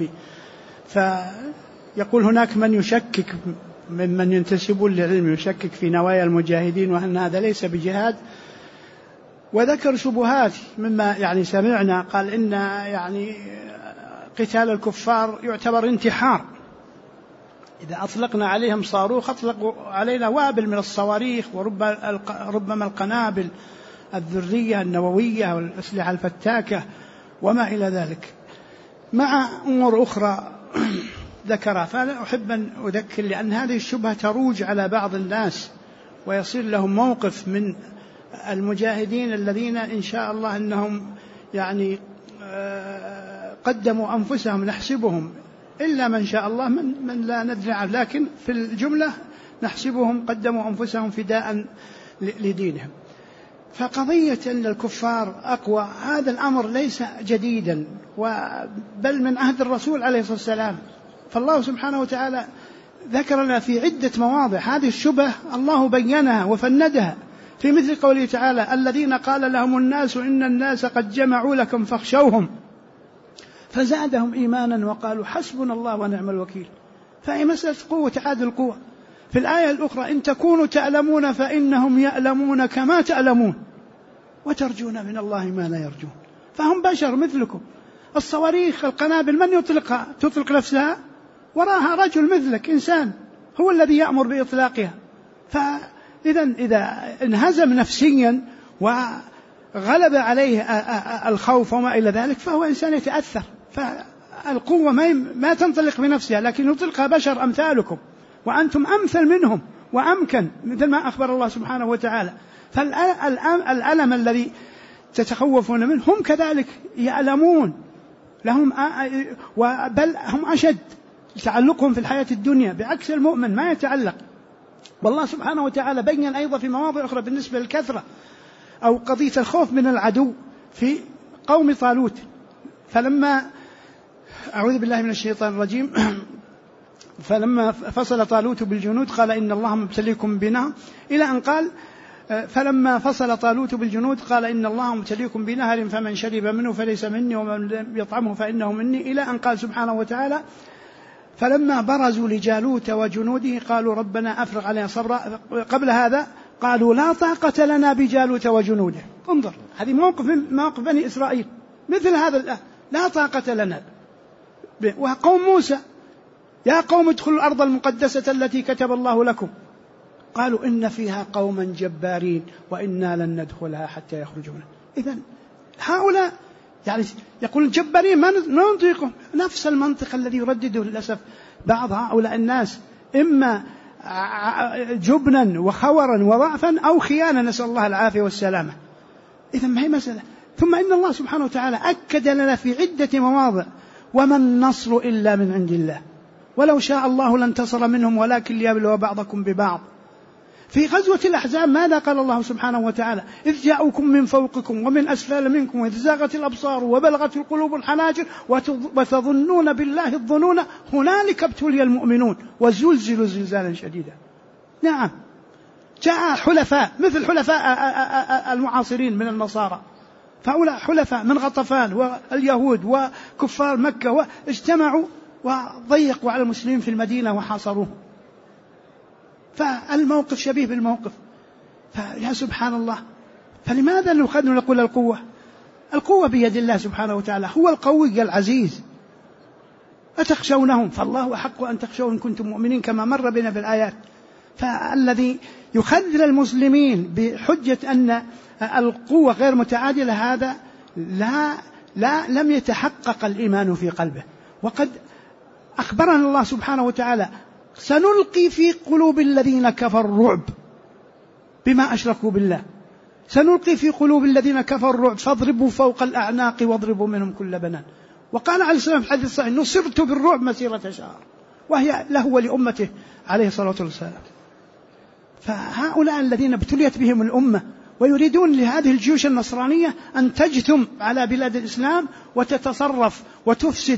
فيقول هناك من يشكك ممن ينتسبون للعلم يشكك في نوايا المجاهدين وأن هذا ليس بجهاد، وذكر شبهات مما يعني سمعنا. قال إن يعني قتال الكفار يعتبر انتحار، إذا أطلقنا عليهم صاروخ أطلقوا علينا وابل من الصواريخ وربما القنابل الذرية النووية والأسلحة الفتاكة وما إلى ذلك، مع أمور أخرى ذكرها. فلا أحب أن أذكر، لأن هذه الشبهة تروج على بعض الناس ويصير لهم موقف من المجاهدين الذين إن شاء الله أنهم يعني قدموا أنفسهم نحسبهم، إلا من شاء الله من لا ندري عنه، لكن في الجملة نحسبهم قدموا أنفسهم فداء لدينهم. فقضية أن الكفار أقوى هذا الأمر ليس جديدا، بل من عهد الرسول عليه الصلاة والسلام. فالله سبحانه وتعالى ذكر لنا في عدة مواضع هذه الشبه، الله بينها وفندها في مثل قوله تعالى: الذين قال لهم الناس إن الناس قد جمعوا لكم فاخشوهم فزادهم إيمانا وقالوا حسبنا الله ونعم الوكيل. فهي مسألة قوة تعادل القوة. في الآية الأخرى: إن تكونوا تعلمون فإنهم يعلمون كما تعلمون وترجون من الله ما لا يرجون. فهم بشر مثلكم. الصواريخ القنابل من يطلقها؟ تطلق نفسها؟ وراها رجل مثلك، إنسان هو الذي يأمر بإطلاقها. إذا انهزم نفسيا وغلب عليه الخوف وما إلى ذلك فهو إنسان يتأثر. فالقوة ما تنطلق بنفسها، لكن يطلقها بشر أمثالكم، وأنتم أمثل منهم وأمكن، مثل ما أخبر الله سبحانه وتعالى. فالألم الذي تتخوفون منه هم كذلك يعلمون، لهم بل هم أشد تعلقهم في الحياة الدنيا بعكس المؤمن ما يتعلق. والله سبحانه وتعالى بين أيضا في مواضع أخرى بالنسبة للكثرة أو قضية الخوف من العدو في قوم طالوت. فلما أعوذ بالله من الشيطان الرجيم فلما فصل طالوت بالجنود قال إن الله مبتليكم بنهر، إلى أن قال: فلما فصل طالوت بالجنود قال إن الله مبتليكم بنهر فمن شرب منه فليس مني ومن يطعمه فإنه مني، إلى أن قال سبحانه وتعالى: فلما برزوا لجالوت وجنوده قالوا ربنا أفرغ علينا صبرا. قبل هذا قالوا لا طاقة لنا بجالوت وجنوده. انظر، هذه موقف بني إسرائيل مثل هذا، لا طاقة لنا. وقوم موسى: يا قوم ادخلوا الأرض المقدسة التي كتب الله لكم. قالوا إن فيها قوما جبارين وإنا لن ندخلها حتى يخرجون. إذن هؤلاء يعني يقول الجبارين ما ننطقهم، نفس المنطق الذي يردده للأسف بعض هؤلاء الناس، إما جبنا وخورا وضعفا أو خيانة، نسأل الله العافية والسلامة. إذن ما هي مسألة. ثم إن الله سبحانه وتعالى أكد لنا في عدة مواضع: وما النصر إلا من عند الله ولو شاء الله لانتصر منهم ولكن ليبلو بعضكم ببعض. في غزوة الأحزاب ماذا قال الله سبحانه وتعالى؟ إذ جاءوكم من فوقكم ومن أسفل منكم وإذ زاغت الأبصار وبلغت القلوب الحناجر وتظنون بالله الظنون هنالك ابتلي المؤمنون وزلزلوا زلزالا شديدا. نعم، جاء حلفاء مثل حلفاء المعاصرين من النصارى، فأولى حلفاء من غطفان واليهود وكفار مكة واجتمعوا وضيقوا على المسلمين في المدينة وحاصروهم. فالموقف شبيه بالموقف. فيا سبحان الله، فلماذا نقول القوة بيد الله سبحانه وتعالى، هو القوي العزيز. أتخشونهم؟ فالله أحق أن تخشوا إن كنتم مؤمنين، كما مر بنا بالآيات. فالذي يخذل المسلمين بحجة أن القوة غير متعادلة هذا لم يتحقق الإيمان في قلبه. وقد أخبرنا الله سبحانه وتعالى: سنلقي في قلوب الذين كفروا الرعب بما أشركوا بالله، سنلقي في قلوب الذين كفروا الرعب فاضربوا فوق الأعناق واضربوا منهم كل بنان. وقال عليه السلام في الحديث الصحيح: نصرت بالرعب مسيرة شهر، وهي له ولأمته عليه الصلاة والسلام. فهؤلاء الذين ابتليت بهم الأمة ويريدون لهذه الجيوش النصرانية أن تجثم على بلاد الإسلام وتتصرف وتفسد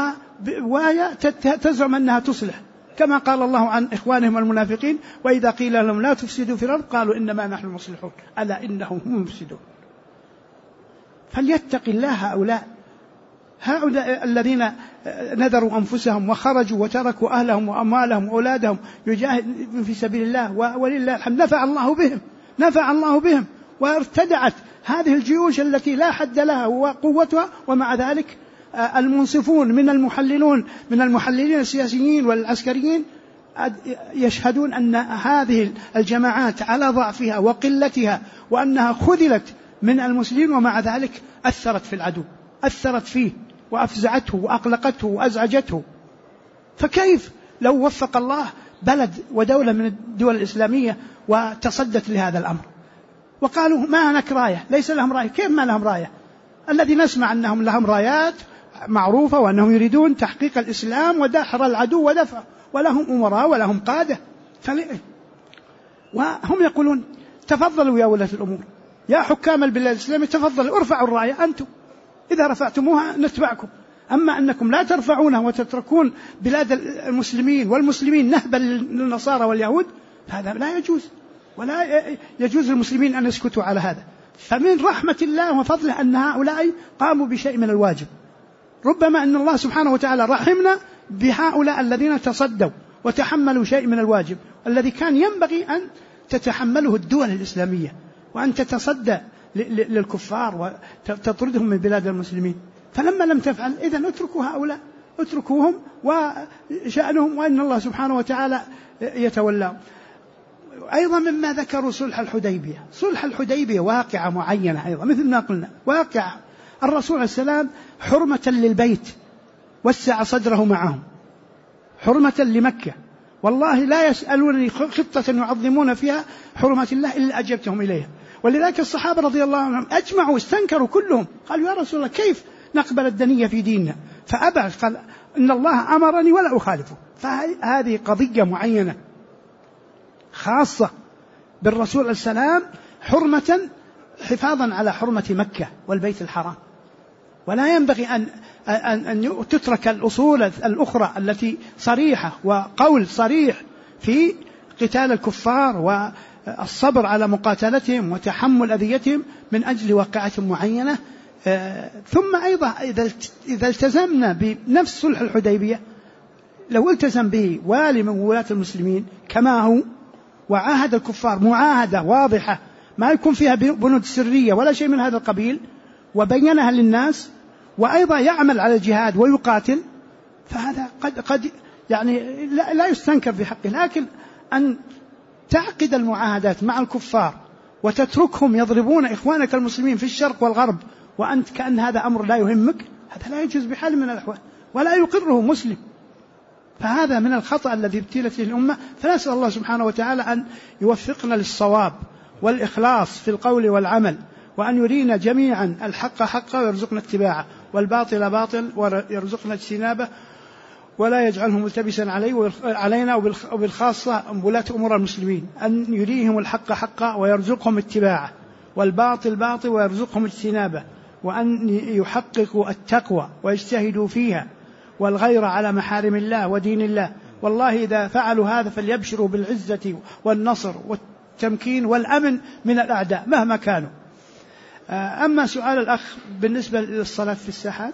وتزعم أنها تصلح، كما قال الله عن إخوانهم المنافقين: وإذا قيل لهم لا تفسدوا في الأرض قالوا إنما نحن مصلحون ألا إنهم هم مفسدون. فليتق الله هؤلاء الذين نذروا أنفسهم وخرجوا وتركوا أهلهم وأموالهم وأولادهم يجاهدون في سبيل الله، ولله الحمد نفع الله بهم وارتدعت هذه الجيوش التي لا حد لها وقوتها. ومع ذلك المنصفون من المحللين السياسيين والعسكريين يشهدون أن هذه الجماعات على ضعفها وقلتها وأنها خذلت من المسلمين، ومع ذلك أثرت في العدو، أثرت فيه وأفزعته وأقلقته وأزعجته. فكيف لو وفق الله بلد ودولة من الدول الإسلامية وتصدت لهذا الأمر وقالوا ما هناك راية، ليس لهم راية؟ كيف ما لهم راية؟ الذي نسمع أنهم لهم رايات معروفة وأنهم يريدون تحقيق الإسلام ودحر العدو ودفع، ولهم أمراء ولهم قادة. وهم يقولون: تفضلوا يا ولاة الأمور، يا حكام البلاد الإسلامية تفضلوا ارفعوا الراية أنتم، إذا رفعتموها نتبعكم. أما أنكم لا ترفعونها وتتركون بلاد المسلمين والمسلمين نهبا للنصارى واليهود، هذا لا يجوز، ولا يجوز للمسلمين أن يسكتوا على هذا. فمن رحمة الله وفضله أن هؤلاء قاموا بشيء من الواجب. ربما أن الله سبحانه وتعالى رحمنا بهؤلاء الذين تصدوا وتحملوا شيء من الواجب الذي كان ينبغي أن تتحمله الدول الإسلامية، وأن تتصدى للكفار وتطردهم من بلاد المسلمين. فلما لم تفعل إذن اتركوا هؤلاء، اتركوهم وشأنهم، وأن الله سبحانه وتعالى يتولاهم. أيضا مما ذكروا صلح الحديبية. صلح الحديبية واقعة معينة أيضا مثل ما قلنا، واقعة. الرسول عليه السلام حرمة للبيت وسع صدره معهم، حرمة لمكة، والله لا يسألونني خطة يعظمون فيها حرمة الله إلا أجبتهم إليها. ولذلك الصحابة رضي الله عنهم أجمعوا استنكروا كلهم، قالوا يا رسول الله كيف نقبل الدنية في ديننا؟ فأبى، قال إن الله أمرني ولا أخالفه. فهذه قضية معينة خاصة بالرسول عليه السلام، حرمة حفاظا على حرمة مكة والبيت الحرام. ولا ينبغي أن تترك الأصول الأخرى التي صريحة وقول صريح في قتال الكفار والصبر على مقاتلتهم وتحمل أذيتهم من أجل واقعة معينة. ثم أيضا إذا التزمنا بنفس صلح الحديبية، لو التزم به والي من ولاة المسلمين كما هو وعاهد الكفار معاهدة واضحة ما يكون فيها بنود سرية ولا شيء من هذا القبيل، وبينها للناس، وأيضا يعمل على الجهاد ويقاتل، فهذا قد يعني لا يستنكر في حقه. لكن أن تعقد المعاهدات مع الكفار وتتركهم يضربون إخوانك المسلمين في الشرق والغرب وأنت كأن هذا أمر لا يهمك، هذا لا يجوز بحال من الأحوال ولا يقره مسلم. فهذا من الخطأ الذي ابتلت الأمة. فنسأل الله سبحانه وتعالى أن يوفقنا للصواب والإخلاص في القول والعمل، وأن يرينا جميعا الحق حقا ويرزقنا اتباعه، والباطل باطل ويرزقنا اجتنابه، ولا يجعله ملتبسا علينا. وبالخاصة ولاة أمور المسلمين أن يريهم الحق حقا ويرزقهم اتباعه، والباطل باطل ويرزقهم اجتنابه، وأن يحققوا التقوى ويجتهدوا فيها والغير على محارم الله ودين الله. والله إذا فعلوا هذا فليبشروا بالعزة والنصر والتمكين والأمن من الأعداء مهما كانوا. أما سؤال الأخ بالنسبة للصلاة في الساحات،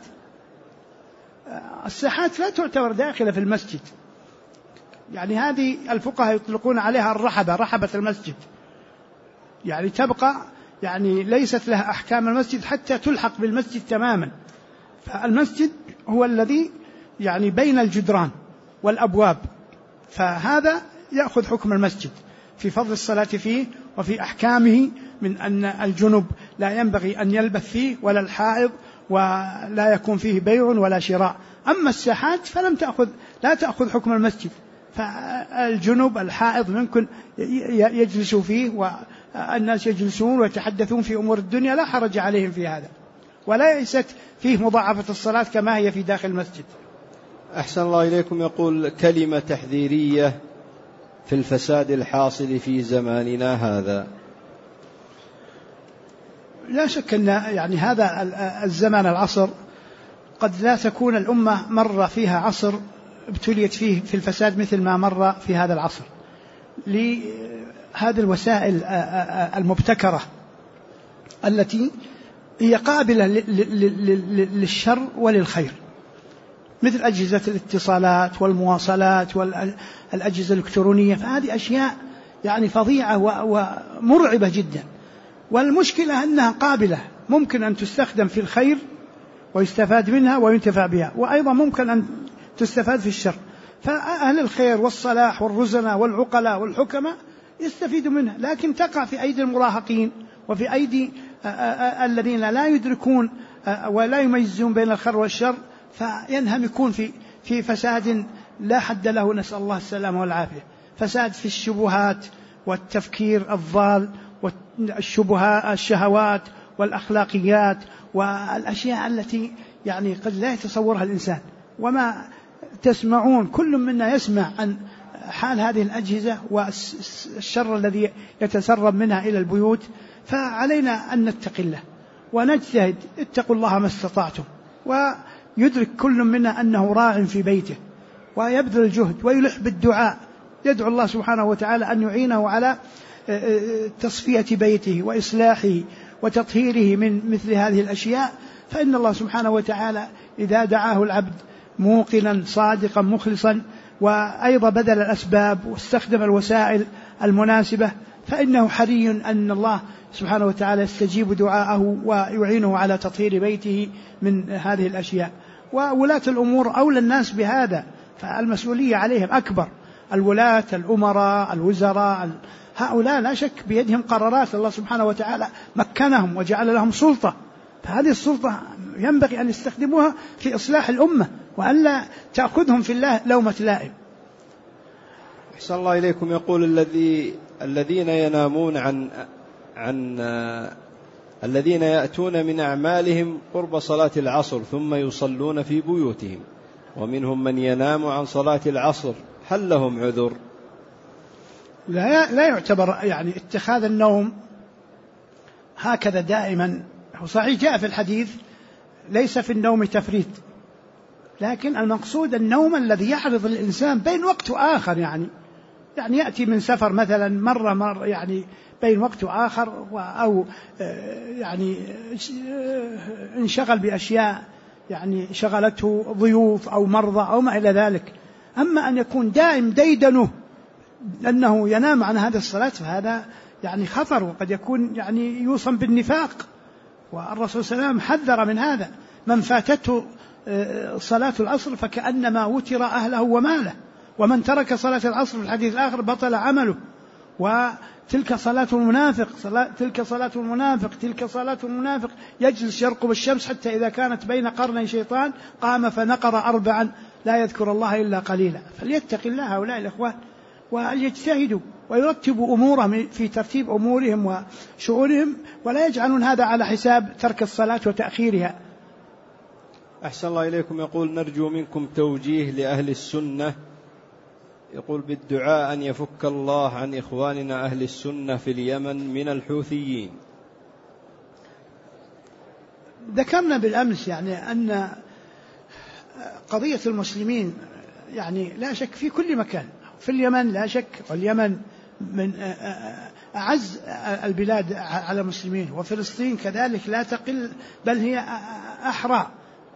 الساحات لا تعتبر داخلة في المسجد، يعني هذه الفقهاء يطلقون عليها الرحبة، رحبة المسجد، يعني تبقى يعني ليست لها أحكام المسجد حتى تلحق بالمسجد تماما. فالمسجد هو الذي يعني بين الجدران والأبواب، فهذا يأخذ حكم المسجد في فضل الصلاة فيه وفي أحكامه، من أن الجنب لا ينبغي أن يلبث فيه ولا الحائض، ولا يكون فيه بيع ولا شراء. أما الساحات لا تأخذ حكم المسجد، فالجنب الحائض ممكن يجلسوا فيه والناس يجلسون ويتحدثون في أمور الدنيا، لا حرج عليهم في هذا، ولا ليست فيه مضاعفة الصلاة كما هي في داخل المسجد. أحسن الله إليكم. يقول كلمة تحذيرية في الفساد الحاصل في زماننا هذا. لا شك أن يعني هذا الزمان العصر قد لا تكون الأمة مر فيها عصر ابتليت فيه في الفساد مثل ما مر في هذا العصر، لهذه الوسائل المبتكرة التي هي قابلة للشر وللخير، مثل أجهزة الاتصالات والمواصلات والأجهزة الإلكترونية. فهذه أشياء يعني فظيعة ومرعبة جدا، والمشكلة أنها قابلة، ممكن أن تستخدم في الخير ويستفاد منها وينتفع بها، وأيضا ممكن أن تستفاد في الشر. فأهل الخير والصلاح والرزناء والعقلاء والحكماء يستفيدوا منها، لكن تقع في أيدي المراهقين وفي أيدي الذين لا يدركون ولا يميزون بين الخير والشر، فينهمكون في فساد لا حد له، نسأل الله السلامة والعافية. فساد في الشبهات والتفكير الضال الشهوات والأخلاقيات والأشياء التي يعني قد لا يتصورها الإنسان. وما تسمعون كل منا يسمع عن حال هذه الأجهزة والشر الذي يتسرب منها إلى البيوت. فعلينا أن نتقي الله ونجتهد، اتقوا الله ما استطعتم، ويدرك كل منا أنه راع في بيته ويبذل الجهد ويلح بالدعاء، يدعو الله سبحانه وتعالى أن يعينه على تصفية بيته وإصلاحه وتطهيره من مثل هذه الأشياء. فإن الله سبحانه وتعالى إذا دعاه العبد موقنا صادقا مخلصا وأيضا بذل الأسباب واستخدم الوسائل المناسبة، فإنه حري أن الله سبحانه وتعالى يستجيب دعاءه ويعينه على تطهير بيته من هذه الأشياء. وولاة الأمور أولى الناس بهذا، فالمسؤولية عليهم أكبر. الولاة، الأمراء، الوزراء، هؤلاء لا شك بيدهم قرارات، الله سبحانه وتعالى مكنهم وجعل لهم سلطة، فهذه السلطة ينبغي أن يستخدموها في إصلاح الأمة وألا تأخذهم في الله لومة لائم. أحسن الله إليكم. يقول الذين ينامون الذين يأتون من أعمالهم قرب صلاة العصر ثم يصلون في بيوتهم، ومنهم من ينام عن صلاة العصر، هل لهم عذر؟ لا يعتبر يعني اتخاذ النوم هكذا دائما. صحيح جاء في الحديث ليس في النوم تفريط، لكن المقصود النوم الذي يحرض الإنسان بين وقت وآخر، يعني يأتي من سفر مثلا مرة يعني بين وقت وآخر، أو يعني انشغل بأشياء يعني شغلته ضيوف أو مرضى أو ما إلى ذلك. أما أن يكون دائم ديدنه أنه ينام عن هذه الصلاة فهذا يعني خطر، وقد يكون يعني يوصم بالنفاق، والرسول صلى الله عليه وسلم حذر من هذا. من فاتته صلاة العصر فكأنما وتر أهله وماله، ومن ترك صلاة العصر في الحديث الآخر بطل عمله. وتلك صلاة المنافق، تلك صلاة المنافق يجلس يرقب الشمس حتى إذا كانت بين قرني شيطان قام فنقر 4 لا يذكر الله إلا قليلا. فليتق الله هؤلاء الإخوان وليجتهدوا ويرتبوا أمورهم في ترتيب أمورهم وشؤونهم، ولا يجعلون هذا على حساب ترك الصلاة وتأخيرها. أحسن الله إليكم. يقول نرجو منكم توجيه لأهل السنة، يقول بالدعاء أن يفك الله عن إخواننا أهل السنة في اليمن من الحوثيين. ذكرنا بالأمس يعني أن قضية المسلمين يعني لا شك في كل مكان، في اليمن لا شك، واليمن من أعز البلاد على المسلمين، وفلسطين كذلك لا تقل بل هي أحرى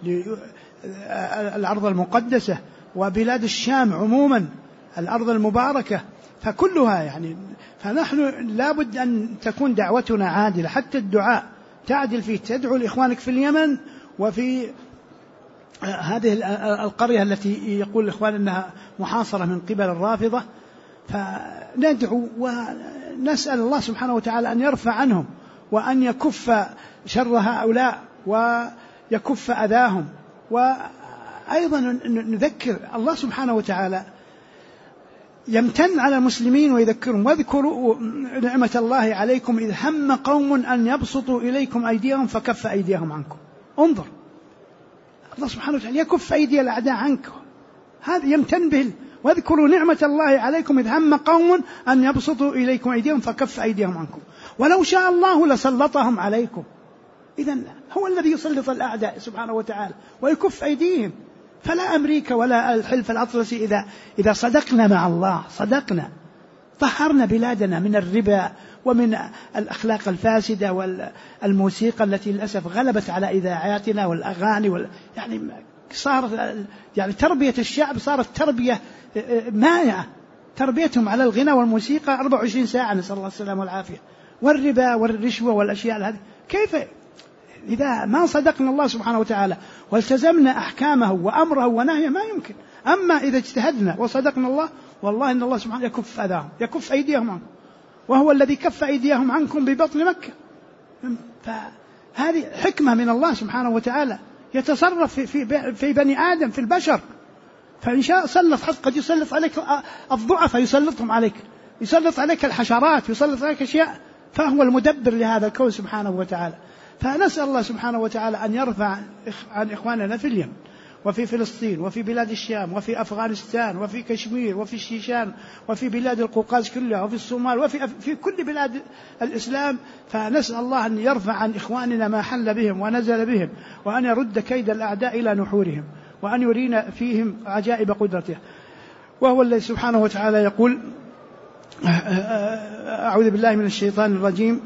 الأرض المقدسة، وبلاد الشام عموما الأرض المباركة، فكلها يعني. فنحن لابد أن تكون دعوتنا عادلة، حتى الدعاء تعدل فيه، تدعو لإخوانك في اليمن وفي هذه القرية التي يقول الإخوان أنها محاصرة من قبل الرافضة، فندعو ونسأل الله سبحانه وتعالى أن يرفع عنهم وأن يكف شر هؤلاء ويكف أذاهم. وأيضا نذكر الله سبحانه وتعالى يمتن على المسلمين ويذكرهم: واذكروا نعمة الله عليكم إذ هم قوم أن يبسطوا إليكم أيديهم فكف أيديهم عنكم. انظر الله سبحانه وتعالى يكف أيدي الأعداء عنكم، هذا يمتن به. واذكروا نعمة الله عليكم إذ هم قوم أن يبسطوا إليكم أيديهم فكف أيديهم عنكم ولو شاء الله لسلطهم عليكم. إذن هو الذي يسلط الأعداء سبحانه وتعالى ويكف أيديهم. فلا أمريكا ولا الحلف الأطلسي إذا صدقنا مع الله، صدقنا طهرنا بلادنا من الربا ومن الأخلاق الفاسدة والموسيقى التي للأسف غلبت على إذاعاتنا والأغاني يعني صار يعني تربية الشعب صارت تربية مائعة، تربيتهم على الغنى والموسيقى 24 ساعة، نسأل الله السلامة والعافية، والربا والرشوة والأشياء هذه. كيف إذا ما صدقنا الله سبحانه وتعالى والتزمنا أحكامه وأمره ونهيه ما يمكن. أما إذا اجتهدنا وصدقنا الله والله إن الله سبحانه يكف أذاهم، يكف أيديهم عنكم، وهو الذي كف أيديهم عنكم ببطن مكة. فهذه حكمة من الله سبحانه وتعالى يتصرف في بني آدم، في البشر. فإن شاء سلط، قد يسلط عليك الضعفاء، يسلطهم عليك، يسلط عليك الحشرات، يسلط عليك أشياء، فهو المدبر لهذا الكون سبحانه وتعالى. فنسأل الله سبحانه وتعالى أن يرفع عن إخواننا في اليمن وفي فلسطين وفي بلاد الشام وفي أفغانستان وفي كشمير وفي الشيشان وفي بلاد القوقاز كلها وفي الصومال وفي كل بلاد الإسلام. فنسأل الله أن يرفع عن إخواننا ما حل بهم ونزل بهم، وأن يرد كيد الأعداء إلى نحورهم، وأن يرينا فيهم عجائب قدرته. وهو الذي سبحانه وتعالى يقول: أعوذ بالله من الشيطان الرجيم،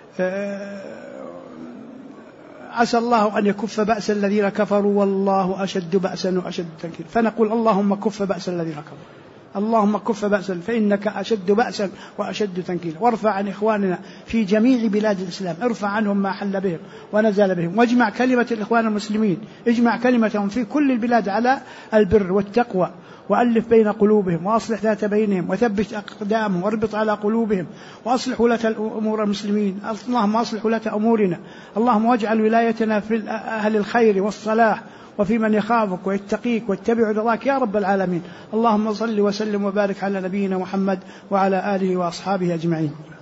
عسى الله أن يكف بأس الذين كفروا والله أشد بأسا وأشد تنكيلا. فنقول: اللهم كف بأس الذين كفروا، اللهم كف بأسا فإنك أشد بأسا وأشد تنكيلا. وارفع عن إخواننا في جميع بلاد الإسلام، ارفع عنهم ما حل بهم ونزل بهم، واجمع كلمة الإخوان المسلمين، اجمع كلمتهم في كل البلاد على البر والتقوى، وألف بين قلوبهم، وأصلح ذات بينهم، وثبت أقدامهم، واربط على قلوبهم، وأصلح ولاة أمور المسلمين. اللهم أصلح ولاة أمورنا، اللهم واجعل ولايتنا في أهل الخير والصلاح، وفي من يخافك ويتقيك ويتبع رضاك يا رب العالمين. اللهم صل وسلم وبارك على نبينا محمد وعلى آله وأصحابه أجمعين.